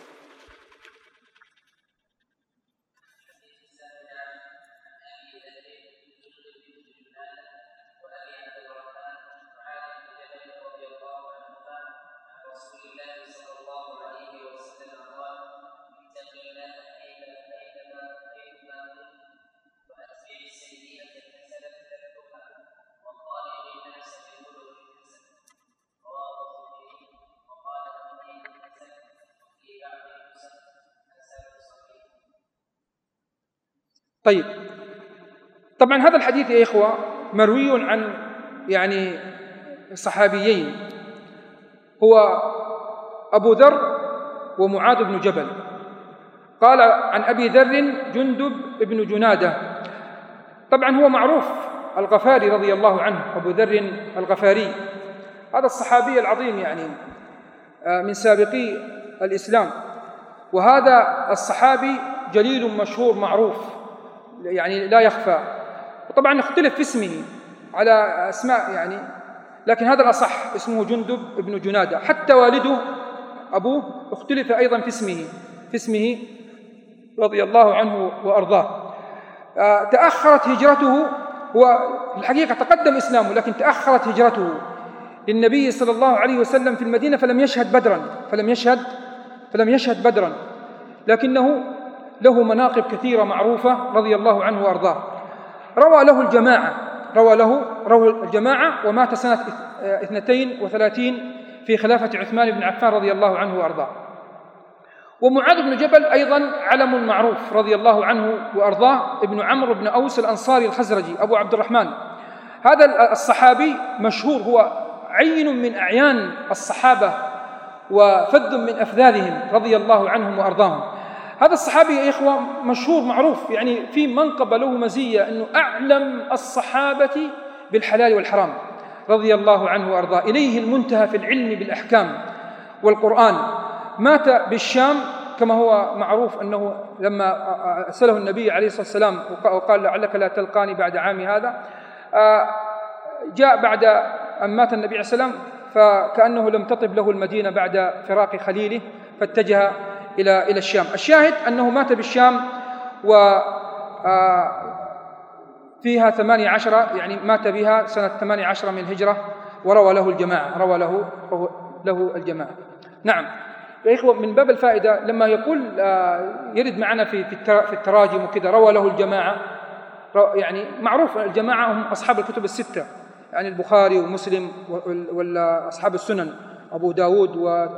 طيب، طبعا هذا الحديث يا إخوة مروي عن يعني صحابيين، هو أبو ذر ومعاذ بن جبل. قال عن أبي ذر جندب بن جنادة، طبعا هو معروف الغفاري رضي الله عنه، أبو ذر الغفاري هذا الصحابي العظيم يعني من سابقي الإسلام، وهذا الصحابي جليل مشهور معروف يعني لا يخفى، وطبعا اختلف في اسمه على أسماء يعني، لكن هذا الأصح اسمه جندب بن جنادة. حتى والده أبوه اختلف أيضا في اسمه في اسمه رضي الله عنه وأرضاه. تأخرت هجرته، هو الحقيقة تقدم إسلامه لكن تأخرت هجرته للنبي صلى الله عليه وسلم في المدينة، فلم يشهد بدرا فلم يشهد فلم يشهد بدرا لكنه له مناقب كثيرة معروفة رضي الله عنه وأرضاه. روى له الجماعة روى له روى الجماعة ومات سنة اثنتين وثلاثين في خلافة عثمان بن عفان رضي الله عنه وأرضاه. ومعاذ بن جبل أيضا علم معروف رضي الله عنه وأرضاه، ابن عمرو بن أوس الأنصاري الخزرجي أبو عبد الرحمن. هذا الصحابي مشهور، هو عين من أعيان الصحابة وفذ من أفذاذهم رضي الله عنهم وأرضاهم. هذا الصحابي يا إخوة مشهور معروف، يعني في منقبة له مزية أنه أعلم الصحابة بالحلال والحرام رضي الله عنه وأرضاه، إليه المنتهى في العلم بالأحكام والقرآن. مات بالشام كما هو معروف أنه لما أرسله النبي عليه الصلاة والسلام وقال لعلك لا تلقاني بعد عامي هذا، جاء بعد أن مات النبي عليه الصلاة والسلام فكأنه لم تطب له المدينة بعد فراق خليله فاتجه إلى إلى الشام. الشاهد أنه مات بالشام وفيها ثمانية عشر، يعني مات بها سنة ثمانية عشر من الهجرة، وروى له الجماعة روى له له الجماعة. نعم يا إخوة، من باب الفائدة لما يقول يرد معنا في في التراجم وكذا روى له الجماعة، يعني معروف الجماعة هم أصحاب الكتب الستة، يعني البخاري ومسلم وأصحاب السنن، أبو داود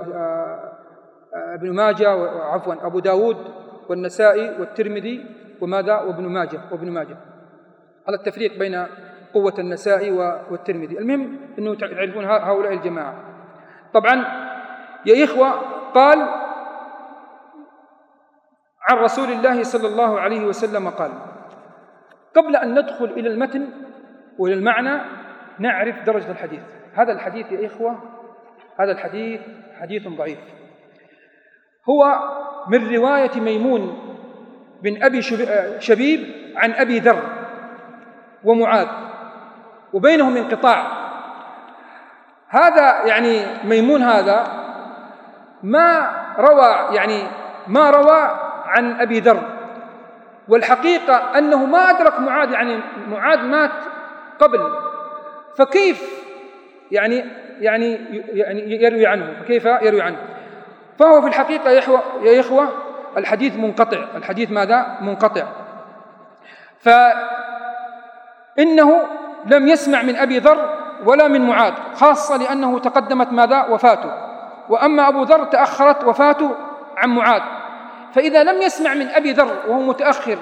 وابن ماجه وعفوا أبو داود والنسائي والترمذي وماذا وابن ماجه وابن ماجه على التفريق بين قوة النسائي والترمذي. المهم أنه تعرفون هؤلاء الجماعة. طبعا يا إخوة قال عن رسول الله صلى الله عليه وسلم قال، قبل أن ندخل إلى المتن وإلى المعنى نعرف درجة الحديث. هذا الحديث يا إخوة هذا الحديث حديث ضعيف، هو من رواية ميمون بن أبي شبيب عن أبي ذر ومعاذ وبينهم انقطاع. هذا يعني ميمون هذا ما روى يعني ما روى عن أبي ذر، والحقيقة أنه ما أدرك معاذ، يعني معاذ مات قبل، فكيف يعني يعني يعني يروي عنه فكيف يروي عنه؟ فهو في الحقيقة يا إخوة الحديث منقطع، الحديث ماذا؟ منقطع. فإنه لم يسمع من أبي ذر ولا من معاذ، خاصة لأنه تقدمت ماذا؟ وفاته، وأما أبو ذر تأخرت وفاته عن معاذ. فإذا لم يسمع من أبي ذر وهو متأخر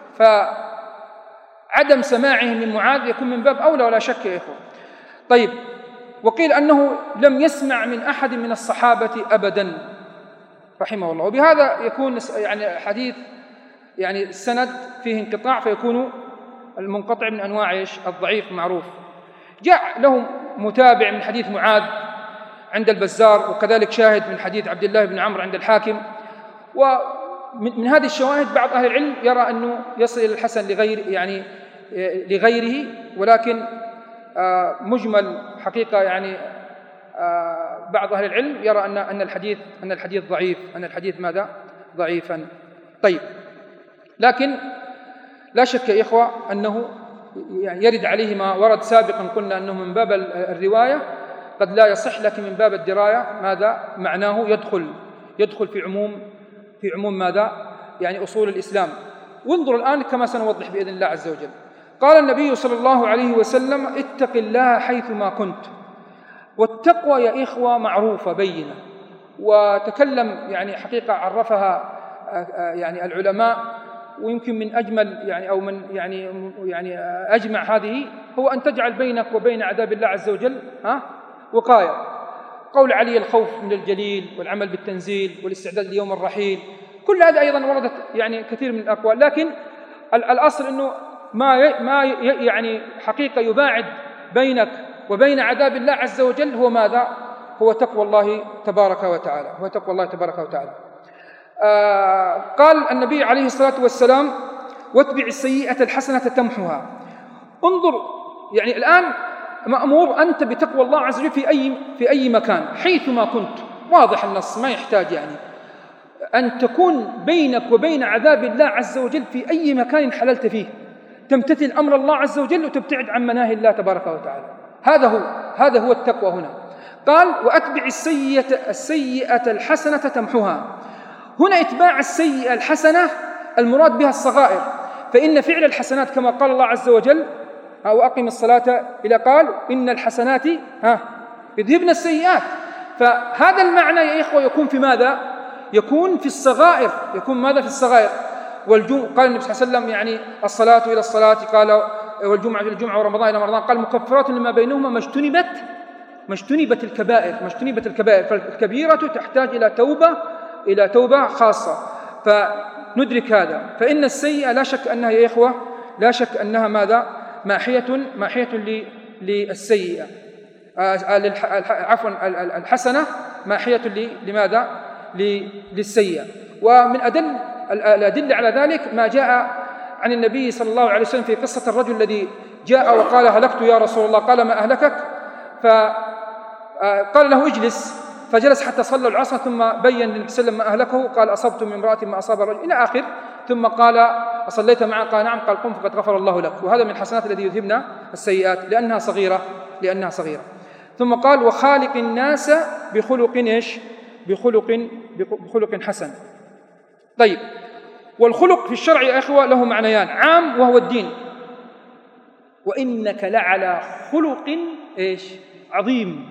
فعدم سماعه من معاذ يكون من باب أولى ولا شك يا إخوة. طيب، وقيل أنه لم يسمع من أحد من الصحابة أبدا رحمه الله، وبهذا يكون يعني حديث يعني السند فيه انقطاع، فيكون المنقطع من أنواع إيش؟ الضعيف معروف. جاء له متابع من حديث معاذ عند البزار، وكذلك شاهد من حديث عبد الله بن عمرو عند الحاكم. ومن هذه الشواهد بعض أهل العلم يرى أنه يصل إلى الحسن لغير يعني لغيره، ولكن مجمل حقيقة يعني بعض أهل العلم يرى أن أن الحديث أن الحديث ضعيف أن الحديث ماذا؟ ضعيفا. طيب، لكن لا شك يا إخوة أنه يعني يرد عليه ما ورد سابقا، قلنا أنه من باب الرواية قد لا يصح، لكن من باب الدراية ماذا؟ معناه يدخل يدخل في عموم في عموم ماذا؟ يعني أصول الإسلام. وانظروا الآن كما سنوضح بإذن الله عز وجل. قال النبي صلى الله عليه وسلم: اتق الله حيثما كنت. والتقوى يا إخوة معروفة بينة، وتكلم يعني حقيقة عرفها يعني العلماء، ويمكن من أجمل يعني أو من يعني يعني أجمع هذه هو أن تجعل بينك وبين عذاب الله عز وجل ها وقاية. قول علي: الخوف من الجليل، والعمل بالتنزيل، والاستعداد ليوم الرحيل، كل هذا أيضا وردت يعني كثير من الأقوال، لكن الأصل أنه ما ما يعني حقيقة يباعد بينك وبين عذاب الله عز وجل هو ماذا؟ هو تقوى الله تبارك وتعالى، هو تقوى الله تبارك وتعالى. آه قال النبي عليه الصلاة والسلام: واتبع السيئة الحسنة تمحها. انظر، يعني الآن مأمور أنت بتقوى الله عز وجل في أي في أي مكان حيثما كنت، واضح النص ما يحتاج يعني أن تكون بينك وبين عذاب الله عز وجل في أي مكان حللت فيه، تمتثل أمر الله عز وجل وتبتعد عن مناهي الله تبارك وتعالى. هذا هو هذا هو التقوى هنا. قال: وأتبع السيئة السيئة الحسنة تمحها. هنا إتباع السيئة الحسنة المراد بها الصغائر، فإن فعل الحسنات كما قال الله عز وجل: وأقم الصلاة، إلى قال: إن الحسنات ها يذهبن السيئات. فهذا المعنى يا إخوة يكون في ماذا؟ يكون في الصغائر، يكون ماذا؟ في الصغائر. والجمعة قال النبي صلى الله عليه وسلم يعني الصلاة إلى الصلاة، قال والجمعة إلى الجمعة ورمضان إلى رمضان، قال مكفرات لما بينهما ما اجتنبت ما اجتنبت الكبائر ما اجتنبت الكبائر. فالكبيرة تحتاج إلى توبة إلى توبة خاصة، فندرك هذا. فإن السيئة لا شك أنها يا إخوة لا شك أنها ماذا؟ ماحية ماحية للسيئة، عفوا الحسنة ماحية لماذا؟ للسيئة. ومن أدل الأدلة على ذلك ما جاء عن النبي صلى الله عليه وسلم في قصة الرجل الذي جاء وقال: هلكت يا رسول الله. قال: ما أهلكك؟ فقال له: اجلس. فجلس حتى صلى العصر، ثم بين النبي صلى الله عليه وسلم ما أهلكه، قال: أصبت من امرأة ما أصاب الرجل، إلى آخر. ثم قال: أصليت معه؟ قال: نعم. قال: قم فقد غفر الله لك. وهذا من الحسنات التي يذهبن السيئات لأنها صغيرة لأنها صغيرة. ثم قال: وخالق الناس بخلق إيش؟ بخلق بخلق حسن. طيب، والخلق في الشرع يا إخوة له معنيان: عام وهو الدين، وإنك لعلى خلق إيش؟ عظيم.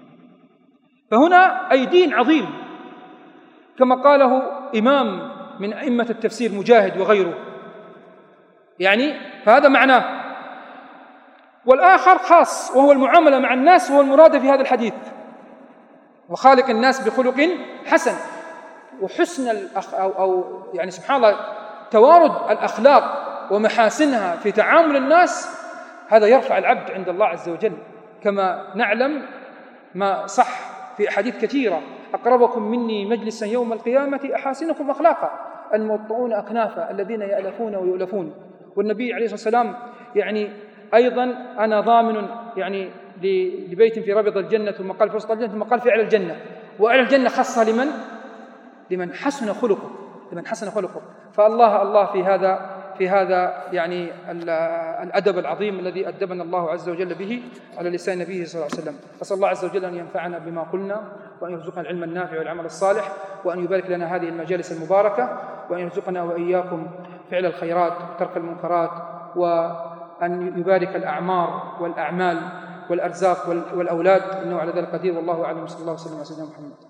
فهنا أي دين عظيم، كما قاله إمام من أئمة التفسير مجاهد وغيره، يعني فهذا معناه. والآخر خاص وهو المعاملة مع الناس، وهو المراد في هذا الحديث: وخالق الناس بخلق حسن. وحسن الأخ أو, أو يعني سبحان الله توارد الأخلاق ومحاسنها في تعامل الناس، هذا يرفع العبد عند الله عز وجل، كما نعلم ما صح في أحاديث كثيرة: أقربكم مني مجلسا يوم القيامة أحاسنكم أخلاقا، الموطؤون أكنافا، الذين يألفون ويؤلفون. والنبي عليه الصلاة والسلام يعني أيضا: أنا ضامن يعني لبيت في ربض الجنة، ثم قال في وسط الجنة، ثم قال في أعلى الجنة. وأعلى الجنة خاصة لمن؟ لمن حسن خلقه لمن حسن خلقه. فالله الله في هذا في هذا يعني الأدب العظيم الذي أدبنا الله عز وجل به على لسان نبيه صلى الله عليه وسلم. أسأل الله عز وجل أن ينفعنا بما قلنا، وأن يرزقنا العلم النافع والعمل الصالح، وأن يبارك لنا هذه المجالس المباركة، وأن يرزقنا وإياكم فعل الخيرات وترك المنكرات، وأن يبارك الأعمار والأعمال والأرزاق والأولاد، إنه على ذلك قدير، والله أعلم. صلى الله وسلم على سيدنا محمد.